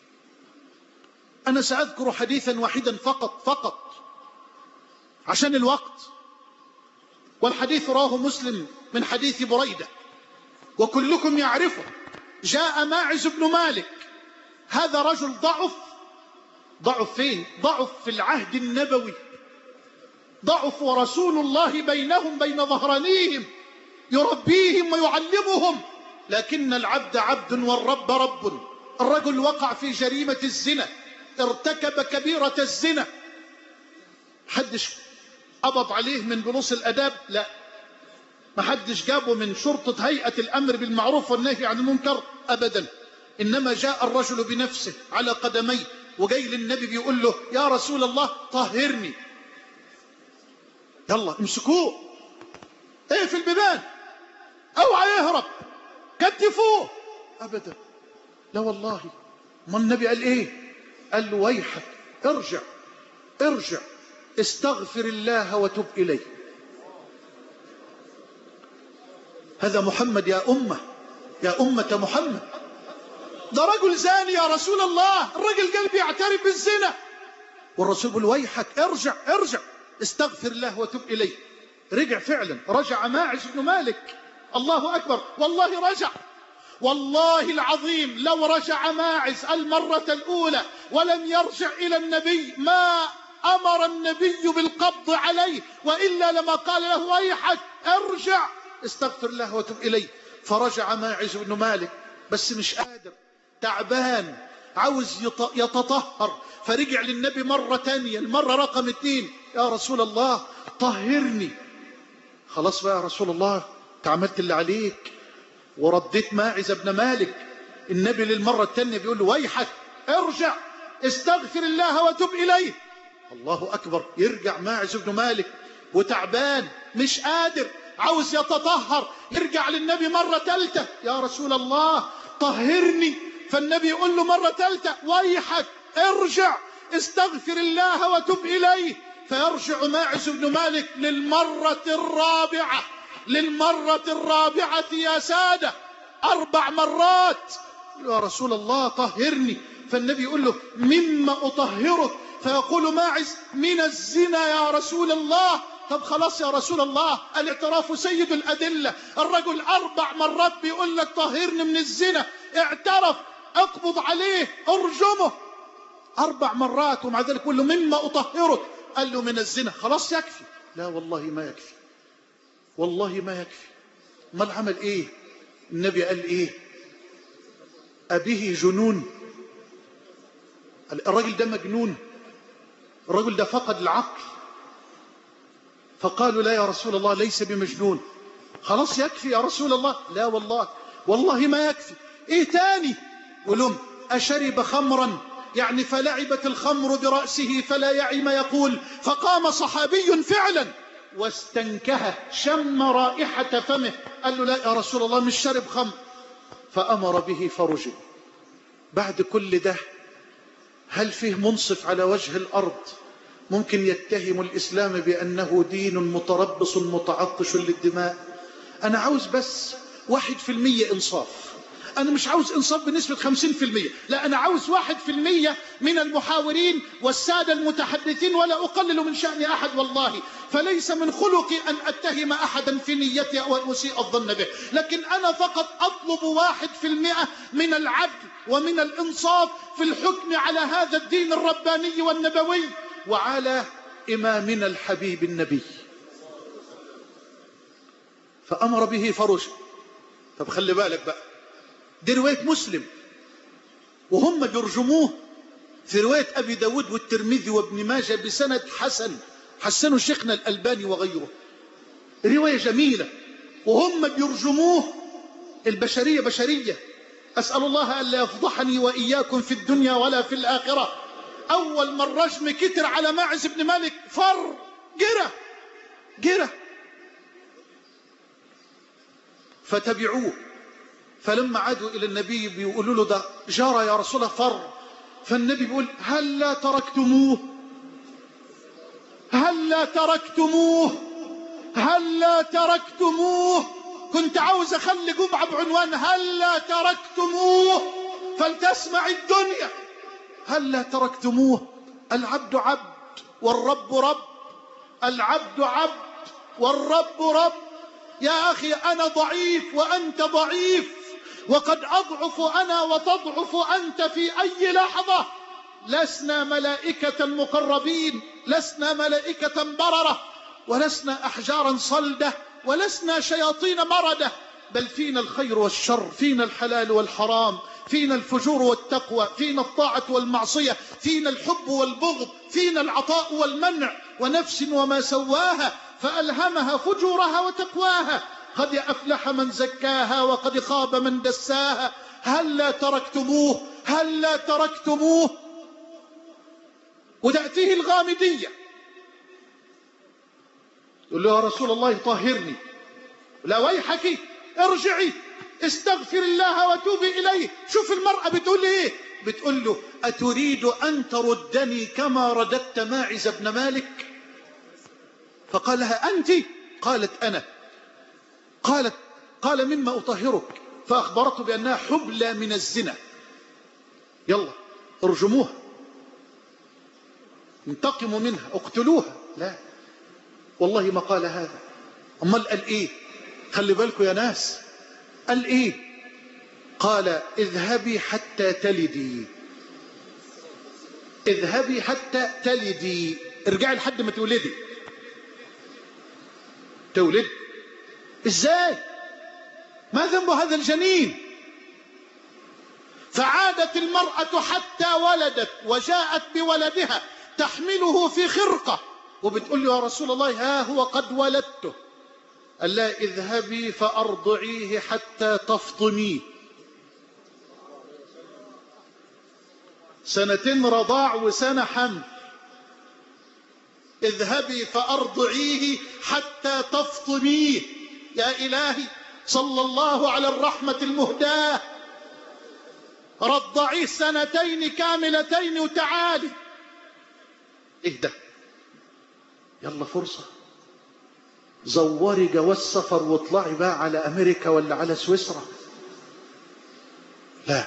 أنا سأذكر حديثا واحدا فقط عشان الوقت، والحديث رواه مسلم من حديث بريدة وكلكم يعرفه. جاء ماعز بن مالك، هذا رجل ضعف فين؟ ضعف في العهد النبوي، ضعف ورسول الله بينهم بين ظهرانيهم يربيهم ويعلمهم، لكن العبد عبد والرب رب. الرجل وقع في جريمة الزنا، ارتكب كبيرة الزنا، حدش قبض عليه من بلوص الأداب، لا، ما حدش جابه من شرطة هيئة الأمر بالمعروف والنهي عن المنكر أبدا، إنما جاء الرجل بنفسه على قدميه وجاي للنبي بيقول له يا رسول الله طهرني. يلا امسكوه، ايه في البيبان، اوعى يهرب، كتفوه. أبدا، لا والله. ما النبي قال ايه؟ قال له ويحك ارجع استغفر الله وتب إليه. هذا محمد يا أمة محمد. ده رجل زاني يا رسول الله، الرجل قلبي يعترف بالزنا، والرسول يقول ويحك ارجع استغفر الله وتب إليه. رجع فعلا، رجع ماعز بن مالك. الله أكبر، والله رجع، والله العظيم لو رجع ماعز المرة الأولى ولم يرجع إلى النبي ما أمر النبي بالقبض عليه، وإلا لما قال له ويحك ارجع استغفر الله وتب إليه. فرجع ماعز بن مالك، بس مش قادر، تعبان، عاوز يتطهر. فرجع للنبي مرة تانية، المرة رقم 2، يا رسول الله طهرني. خلاص بقى يا رسول الله، تعملت اللي عليك ورديت ماعز بن مالك. النبي للمرة التانية بيقول له ويحك ارجع استغفر الله وتب إليه. الله أكبر. يرجع ماعز بن مالك وتعبان مش قادر، عاوز يتطهر، يرجع للنبي مرة ثالثة، يا رسول الله طهرني. فالنبي يقول له مرة ثالثة ويحك ارجع استغفر الله وتب إليه. فيرجع ماعز بن مالك للمرة الرابعة يا سادة، 4 مرات يا رسول الله طهرني. فالنبي يقول له مما أطهرك؟ فيقول ماعز من الزنا يا رسول الله. طب خلاص يا رسول الله، الاعتراف سيد الأدلة، الرجل 4 مرات بيقول لك طهرني من الزنا، اعترف، اقبض عليه، ارجمه 4 مرات، ومع ذلك يقول له مما أطهرك؟ قال له من الزنا. خلاص يكفي. لا والله ما يكفي، والله ما يكفي. امال عمل ايه؟ النبي قال ايه؟ أبيه جنون؟ الرجل ده مجنون، الرجل ده فقد العقل. فقالوا لا يا رسول الله ليس بمجنون. خلاص يكفي يا رسول الله. لا والله ما يكفي. ايه تاني؟ ولهم أشرب خمرا يعني فلعبت الخمر برأسه فلا يعي ما يقول. فقام صحابي فعلا واستنكه، شم رائحة فمه، قال له لا يا رسول الله مش شرب خمر. فأمر به فرجم. بعد كل ده هل فيه منصف على وجه الأرض ممكن يتهم الإسلام بأنه دين متربص متعطش للدماء؟ أنا عاوز بس 1% إنصاف. أنا مش عاوز إنصاف بنسبة 50%، لا، أنا عاوز 1% من المحاورين والسادة المتحدثين، ولا أقلل من شأن أحد والله. فليس من خلقي أن أتهم أحدا في نيتي أو أن أسيء الظن به، لكن أنا فقط أطلب 1% من العدل ومن الإنصاف في الحكم على هذا الدين الرباني والنبوي وعلى إمامنا الحبيب النبي. فأمر به فرجم. طب خلي بالك بقى، دي رواية مسلم وهم بيرجموه في رواية أبي داود والترمذي وابن ماجه بسند حسن، حسنه شيخنا الألباني وغيره. رواية جميلة وهم بيرجموه. البشرية بشرية، أسأل الله ألا يفضحني وإياكم في الدنيا ولا في الآخرة. أول ما الرجم كتر على ماعز بن مالك فر جرى فتبعوه. فلما عادوا إلى النبي بيقولوا له ده جرى يا رسول الله فر. فالنبي بيقول هل لا تركتموه. كنت عاوز أخلي جمعة بعنوان هل لا تركتموه فلتسمع الدنيا. هل لا تركتموه؟ العبد عبد والرب رب، العبد عبد والرب رب. يا أخي أنا ضعيف وأنت ضعيف، وقد أضعف أنا وتضعف أنت في أي لحظة. لسنا ملائكة مقربين، لسنا ملائكة بررة، ولسنا أحجارا صلدة، ولسنا شياطين مردة، بل فينا الخير والشر، فينا الحلال والحرام، فينا الفجور والتقوى، فينا الطاعة والمعصية، فينا الحب والبغض، فينا العطاء والمنع. ونفس وما سواها فألهمها فجورها وتقواها. قد أفلح من زكاها وقد خاب من دساها. هل لا تركتموه. وتأتيه الغامدية يقول له يا رسول الله طهرني. لا، ويحك ارجعي استغفر الله وتوبي إليه. شوف المرأة بتقول ايه، بتقول له أتريد أن تردني كما رددت ماعز بن مالك؟ فقال لها أنت؟ قالت أنا. قال مما أطهرك؟ فأخبرته بأنها حبلى من الزنا. يلا ارجموها، انتقموا منها، اقتلوها. لا والله ما قال هذا. أمال قال إيه؟ خلي بالكم يا ناس، قال إيه؟ قال اذهبي حتى تلدي. اذهبي حتى تلدي، ارجعي لحد ما تولدي. تولد ازاي؟ ما ذنب هذا الجنين؟ فعادت المرأة حتى ولدت وجاءت بولدها تحمله في خرقة وبتقول له يا رسول الله ها هو قد ولدته. قال لا اذهبي فأرضعيه حتى تفطميه. 2 رضاع وسنة حمل. اذهبي فأرضعيه حتى تفطميه. يا إلهي صلى الله على الرحمة المهداة، رضعيه 2 كاملتين وتعالي. اهدى، يلا فرصة، زوري جواز سفر واطلعي بقى على أمريكا ولا على سويسرا. لا،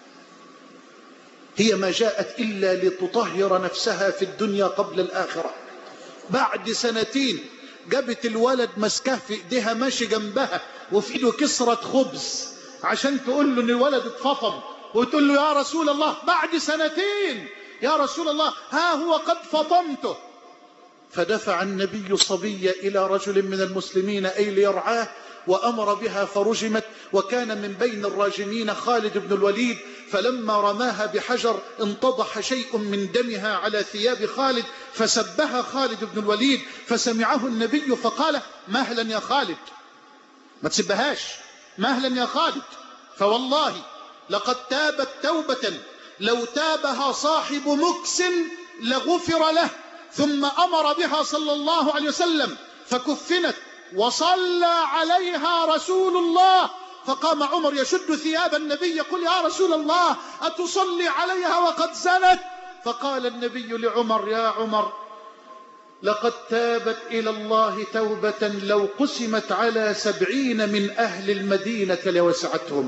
هي ما جاءت إلا لتطهر نفسها في الدنيا قبل الآخرة. بعد 2 جابت الولد مسكه في ايديها ماشي جنبها وفي ايده كسرة خبز عشان تقول له ان الولد اتفطم، وتقول له يا رسول الله بعد 2 يا رسول الله ها هو قد فطمته. فدفع النبي الصبي إلى رجل من المسلمين أي ليرعاه، وأمر بها فرجمت، وكان من بين الراجمين خالد بن الوليد، فلما رماها بحجر انتضح شيء من دمها على ثياب خالد، فسبها خالد بن الوليد، فسمعه النبي فقال: مهلا يا خالد، ما تسبهاش، مهلا يا خالد، فوالله لقد تابت توبة لو تابها صاحب مكس لغفر له. ثم أمر بها صلى الله عليه وسلم فكفنت، وصلى عليها رسول الله، فقام عمر يشد ثياب النبي يقول: يا رسول الله أتصلي عليها وقد زنت؟ فقال النبي لعمر: يا عمر، لقد تابت إلى الله توبة لو قسمت على 70 من أهل المدينة لوسعتهم.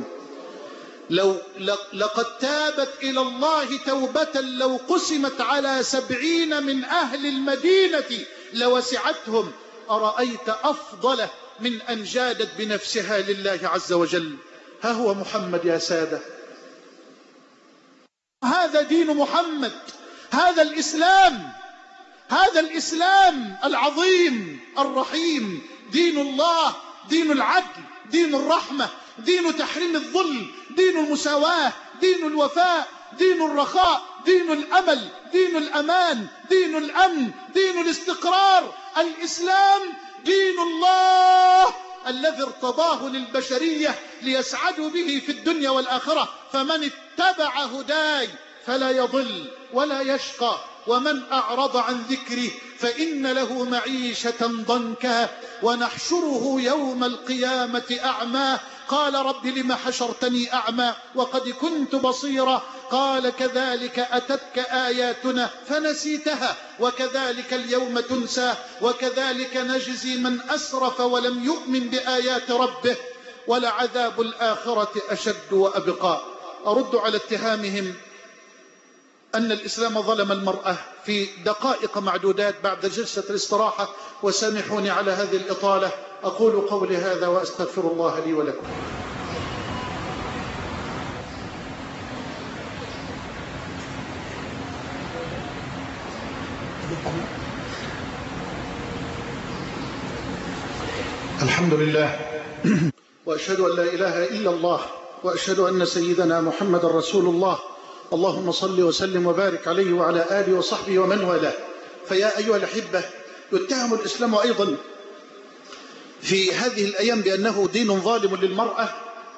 لقد تابت إلى الله توبة لو قسمت على 70 من أهل المدينة لوسعتهم. أرأيت أفضل من أن جادت بنفسها لله عز وجل؟ ها هو محمد يا سادة، هذا دين محمد، هذا الإسلام، هذا الإسلام العظيم الرحيم، دين الله، دين العدل، دين الرحمة، دين تحريم الظلم، دين المساواة، دين الوفاء، دين الرخاء، دين الأمل، دين الأمان، دين الأمن، دين الاستقرار. الإسلام دين الله الذي ارتضاه للبشرية ليسعدوا به في الدنيا والآخرة. فمن اتبع هداي فلا يضل ولا يشقى، ومن أعرض عن ذكري فإن له معيشة ضنكا ونحشره يوم القيامة أعمى. قال: رب لم حشرتني أعمى وقد كنت بصيرا؟ قال: كذلك أتتك آياتنا فنسيتها وكذلك اليوم تنسى وكذلك نجزي من أسرف ولم يؤمن بآيات ربه ولعذاب الآخرة أشد وأبقى. أرد على اتهامهم أن الإسلام ظلم المرأة في دقائق معدودات بعد جلسة الاستراحة، وسامحوني على هذه الإطالة. أقول قولي هذا وأستغفر الله لي ولكم. الحمد لله، وأشهد أن لا إله إلا الله، وأشهد أن سيدنا محمد رسول الله. اللهم صل وسلم وبارك عليه وعلى آله وصحبه ومن والاه. فيا أيها الأحبة، يتهم الإسلام أيضا في هذه الأيام بأنه دين ظالم للمرأة،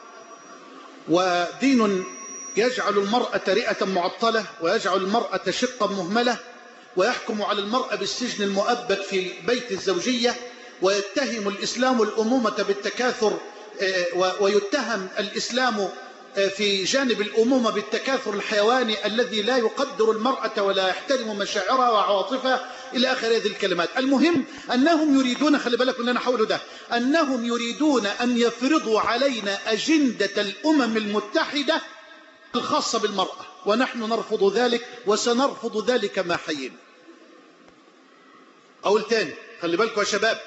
ودين يجعل المرأة رئة معطلة، ويجعل المرأة شقا مهملة، ويحكم على المرأة بالسجن المؤبد في بيت الزوجية، ويتهم الإسلام الأمومة بالتكاثر، ويتهم الإسلام في جانب الأمومة بالتكاثر الحيواني الذي لا يقدر المرأة ولا يحترم مشاعرها وعواطفها إلى آخر هذه الكلمات. المهم أنهم يريدون، خلي بالك من أنا حوله ده، أنهم يريدون أن يفرضوا علينا أجندة الأمم المتحدة الخاصة بالمرأة، ونحن نرفض ذلك وسنرفض ذلك ما حيينا. أقول تاني، خلي بالكم يا شباب،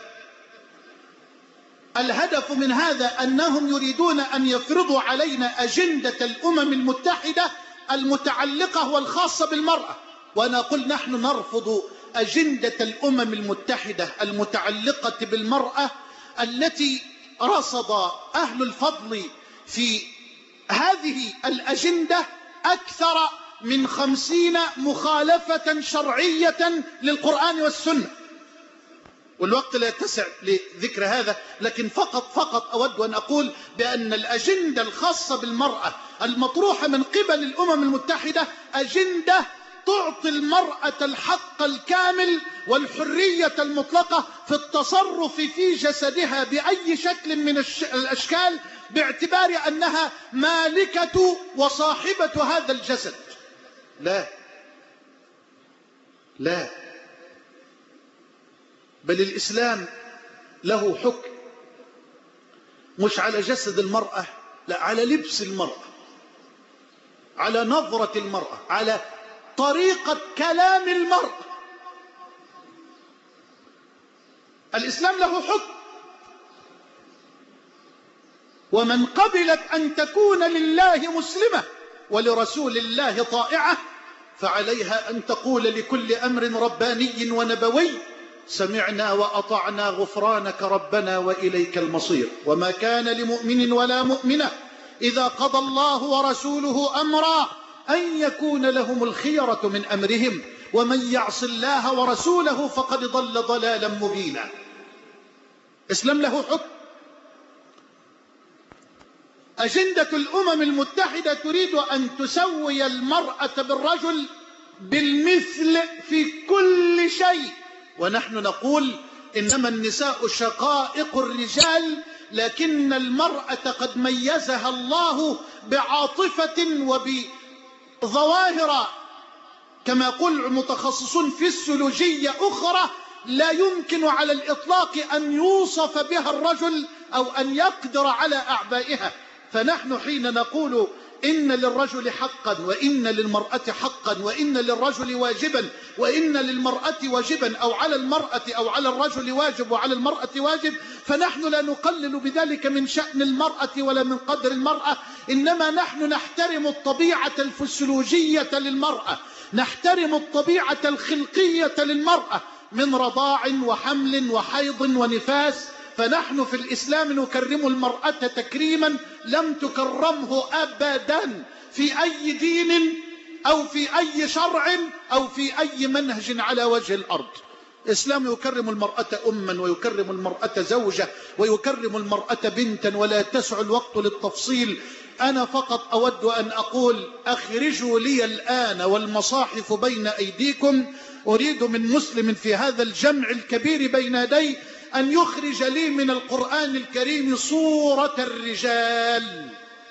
الهدف من هذا أنهم يريدون أن يفرضوا علينا أجندة الأمم المتحدة المتعلقة والخاصة بالمرأة، وأنا أقول نحن نرفض أجندة الأمم المتحدة المتعلقة بالمرأة التي رصد أهل الفضل في هذه الأجندة أكثر من 50 مخالفة شرعية للقرآن والسنة، والوقت لا يتسع لذكر هذا، لكن فقط أود أن أقول بأن الأجندة الخاصة بالمرأة المطروحة من قبل الأمم المتحدة أجندة تعطي المرأة الحق الكامل والحرية المطلقة في التصرف في جسدها بأي شكل من الأشكال، باعتبار أنها مالكة وصاحبة هذا الجسد. لا، بل الإسلام له حكم مش على جسد المرأة، لا، على لبس المرأة، على نظرة المرأة، على طريقة كلام المرأة. الإسلام له حكم، ومن قبلت أن تكون لله مسلمة ولرسول الله طائعة فعليها أن تقول لكل أمر رباني ونبوي سمعنا وأطعنا غفرانك ربنا وإليك المصير. وما كان لمؤمن ولا مؤمنة إذا قضى الله ورسوله أمرا أن يكون لهم الخيرة من أمرهم ومن يعص الله ورسوله فقد ضل ضلالا مبينا. إسلام له حكم. أجندة الأمم المتحدة تريد أن تسوي المرأة بالرجل بالمثل في كل شيء، ونحن نقول إنما النساء شقائق الرجال، لكن المرأة قد ميزها الله بعاطفة وبظواهر كما يقول المتخصصون فيسيولوجية أخرى لا يمكن على الإطلاق أن يوصف بها الرجل أو أن يقدر على أعبائها. فنحن حين نقول إن للرجل حقا وإن للمرأة حقا وإن للرجل واجبا وإن للمرأة واجبا أو على المرأة أو على الرجل واجب وعلى المرأة واجب، فنحن لا نقلل بذلك من شأن المرأة ولا من قدر المرأة، إنما نحن نحترم الطبيعة الفسيولوجية للمرأة، نحترم الطبيعة الخلقية للمرأة من رضاع وحمل وحيض ونفاس. فنحن في الإسلام نكرم المرأة تكريما لم تكرمه أبدا في أي دين أو في أي شرع أو في أي منهج على وجه الأرض. الإسلام يكرم المرأة أما ويكرم المرأة زوجة ويكرم المرأة بنتا، ولا تسع الوقت للتفصيل. أنا فقط أود أن أقول أخرجوا لي الآن والمصاحف بين أيديكم، أريد من مسلم في هذا الجمع الكبير بين يدي أن يخرج لي من القرآن الكريم صورة الرجال.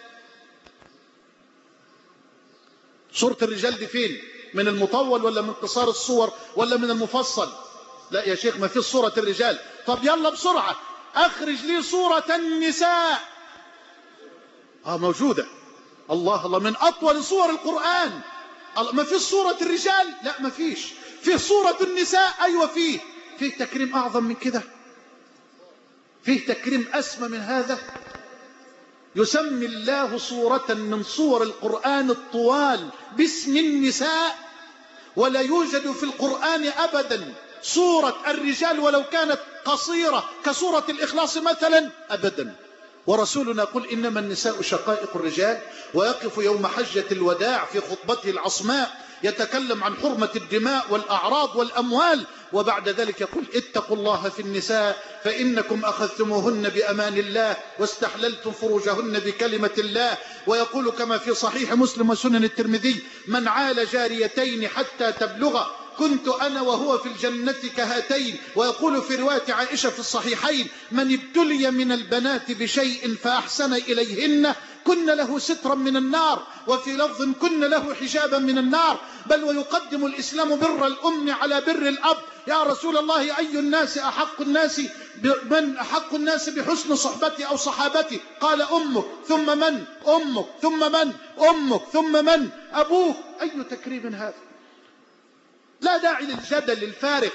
صورة الرجال دي فين؟ من المطول ولا من قصار الصور ولا من المفصل؟ لا يا شيخ ما في صورة الرجال. طب يلا بسرعة أخرج لي صورة النساء. موجودة. الله الله، من أطول صور القرآن. ما في صورة الرجال؟ لا ما فيش. في صورة النساء؟ أيوة فيه. فيه تكريم أعظم من كده؟ فيه تكريم أسمى من هذا؟ يسمي الله صورة من صور القرآن الطوال باسم النساء، ولا يوجد في القرآن أبدا صورة الرجال ولو كانت قصيرة كصورة الإخلاص مثلا أبدا. ورسولنا يقول إنما النساء شقائق الرجال، ويقف يوم حجة الوداع في خطبته العصماء يتكلم عن حرمة الدماء والأعراض والأموال، وبعد ذلك يقول اتقوا الله في النساء فإنكم أخذتموهن بأمان الله واستحللتم فروجهن بكلمة الله. ويقول كما في صحيح مسلم وسنن الترمذي من عال جاريتين حتى تبلغ كنت أنا وهو في الجنة كهاتين. ويقول في رواية عائشة في الصحيحين من ابتلي من البنات بشيء فأحسن إليهن كن له سترا من النار، وفي لفظ كن له حجابا من النار. بل ويقدم الإسلام بر الأم على بر الأب. يا رسول الله أي الناس أحق الناس من أحق الناس بحسن صحبتي أو صحابتي؟ قال أمك ثم من؟ أمك ثم من؟ أمك ثم من؟ أبوك. أي تكريم هذا؟ لا داعي للجدل الفارغ،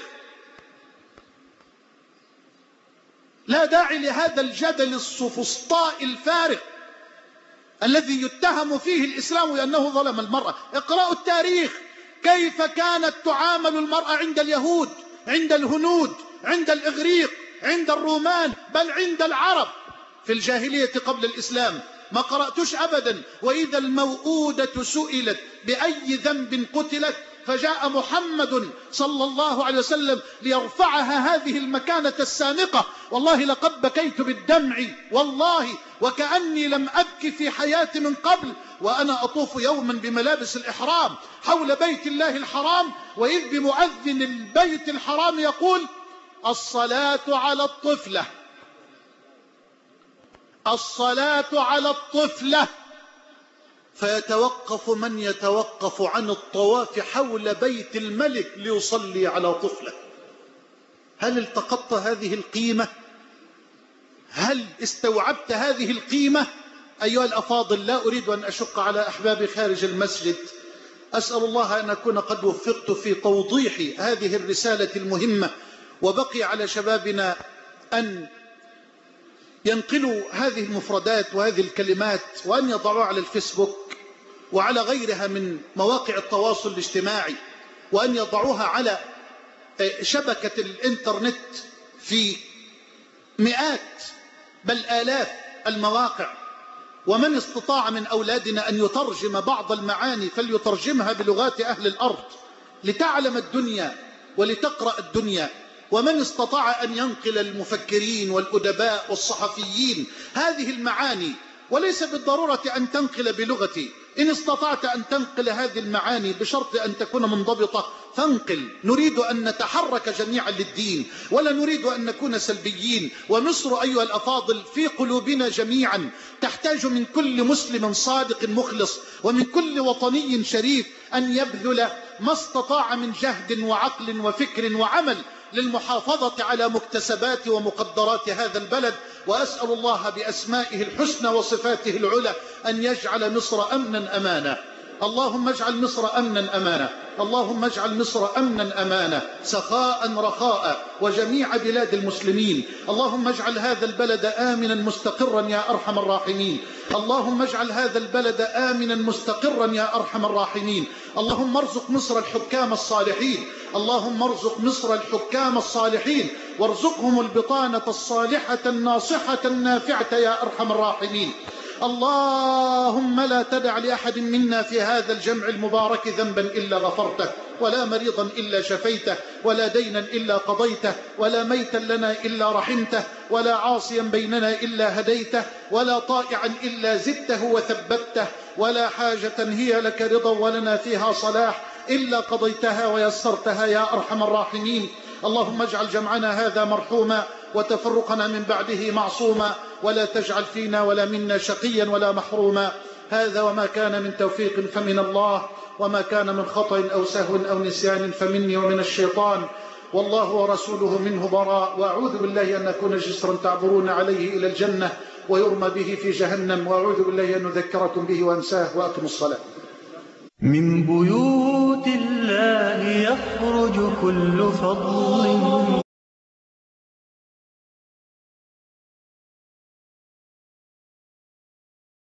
لا داعي لهذا الجدل السفسطاء الفارغ الذي يتهم فيه الإسلام بأنه ظلم المرأة. اقرأوا التاريخ كيف كانت تعامل المرأة عند اليهود، عند الهنود، عند الإغريق، عند الرومان، بل عند العرب في الجاهلية قبل الإسلام. ما قرأتش أبدا وإذا الموءودة سئلت بأي ذنب قتلت فجاء محمد صلى الله عليه وسلم ليرفعها هذه المكانة السامقة. والله لقد بكيت بالدمع والله وكأني لم أبكي في حياتي من قبل وأنا أطوف يوما بملابس الإحرام حول بيت الله الحرام، وإذ بمؤذن البيت الحرام يقول الصلاة على الطفلة، الصلاة على الطفلة. فيتوقف من يتوقف عن الطواف حول بيت الملك ليصلي على طفلة. هل التقطت هذه القيمة؟ هل استوعبت هذه القيمة؟ أيها الأفاضل، لا أريد أن أشق على أحبابي خارج المسجد. أسأل الله أن أكون قد وفقت في توضيح هذه الرسالة المهمة، وبقي على شبابنا أن ينقلوا هذه المفردات وهذه الكلمات وأن يضعوها على الفيسبوك وعلى غيرها من مواقع التواصل الاجتماعي، وأن يضعوها على شبكة الإنترنت في مئات بل آلاف المواقع، ومن استطاع من أولادنا أن يترجم بعض المعاني فليترجمها بلغات أهل الأرض لتعلم الدنيا ولتقرأ الدنيا. ومن استطاع أن ينقل المفكرين والأدباء والصحفيين هذه المعاني، وليس بالضرورة أن تنقل بلغتي، إن استطعت أن تنقل هذه المعاني بشرط أن تكون منضبطة فانقل. نريد أن نتحرك جميعا للدين ولا نريد أن نكون سلبيين. ومصر أيها الأفاضل في قلوبنا جميعا تحتاج من كل مسلم صادق مخلص ومن كل وطني شريف أن يبذل ما استطاع من جهد وعقل وفكر وعمل للمحافظة على مكتسبات ومقدرات هذا البلد. وأسأل الله بأسمائه الحسنى وصفاته العلى أن يجعل مصر أمنا أمانا. اللهم اجعل مصر أمنا أمانا، اللهم اجعل مصر أمنا أمانا، سخاء رخاء وجميع بلاد المسلمين. اللهم اجعل هذا البلد آمنا مستقرا يا أرحم الراحمين. اللهم اجعل هذا البلد آمنا مستقرا يا أرحم الراحمين. اللهم ارزق مصر الحكام الصالحين، اللهم ارزق مصر الحكام الصالحين، وارزقهم البطانة الصالحة الناصحة النافعة يا أرحم الراحمين. اللهم لا تدع لأحد منا في هذا الجمع المبارك ذنبا إلا غفرته، ولا مريضا إلا شفيته، ولا دينا إلا قضيته، ولا ميتا لنا إلا رحمته، ولا عاصيا بيننا إلا هديته، ولا طائعا إلا زدته وثبته، ولا حاجة هي لك رضا ولنا فيها صلاح إلا قضيتها ويسرتها يا أرحم الراحمين. اللهم اجعل جمعنا هذا مرحوما وتفرقنا من بعده معصوما، ولا تجعل فينا ولا منا شقيا ولا محروما. هذا وما كان من توفيق فمن الله، وما كان من خطأ أو سهو أو نسيان فمني ومن الشيطان، والله ورسوله منه براء. وأعوذ بالله أن أكون جسرا تعبرون عليه إلى الجنة ويرمى به في جهنم، وأعوذ بالله أن أذكركم به وأنساه. وأقم الصلاة. من بيوت الله يخرج كل فضل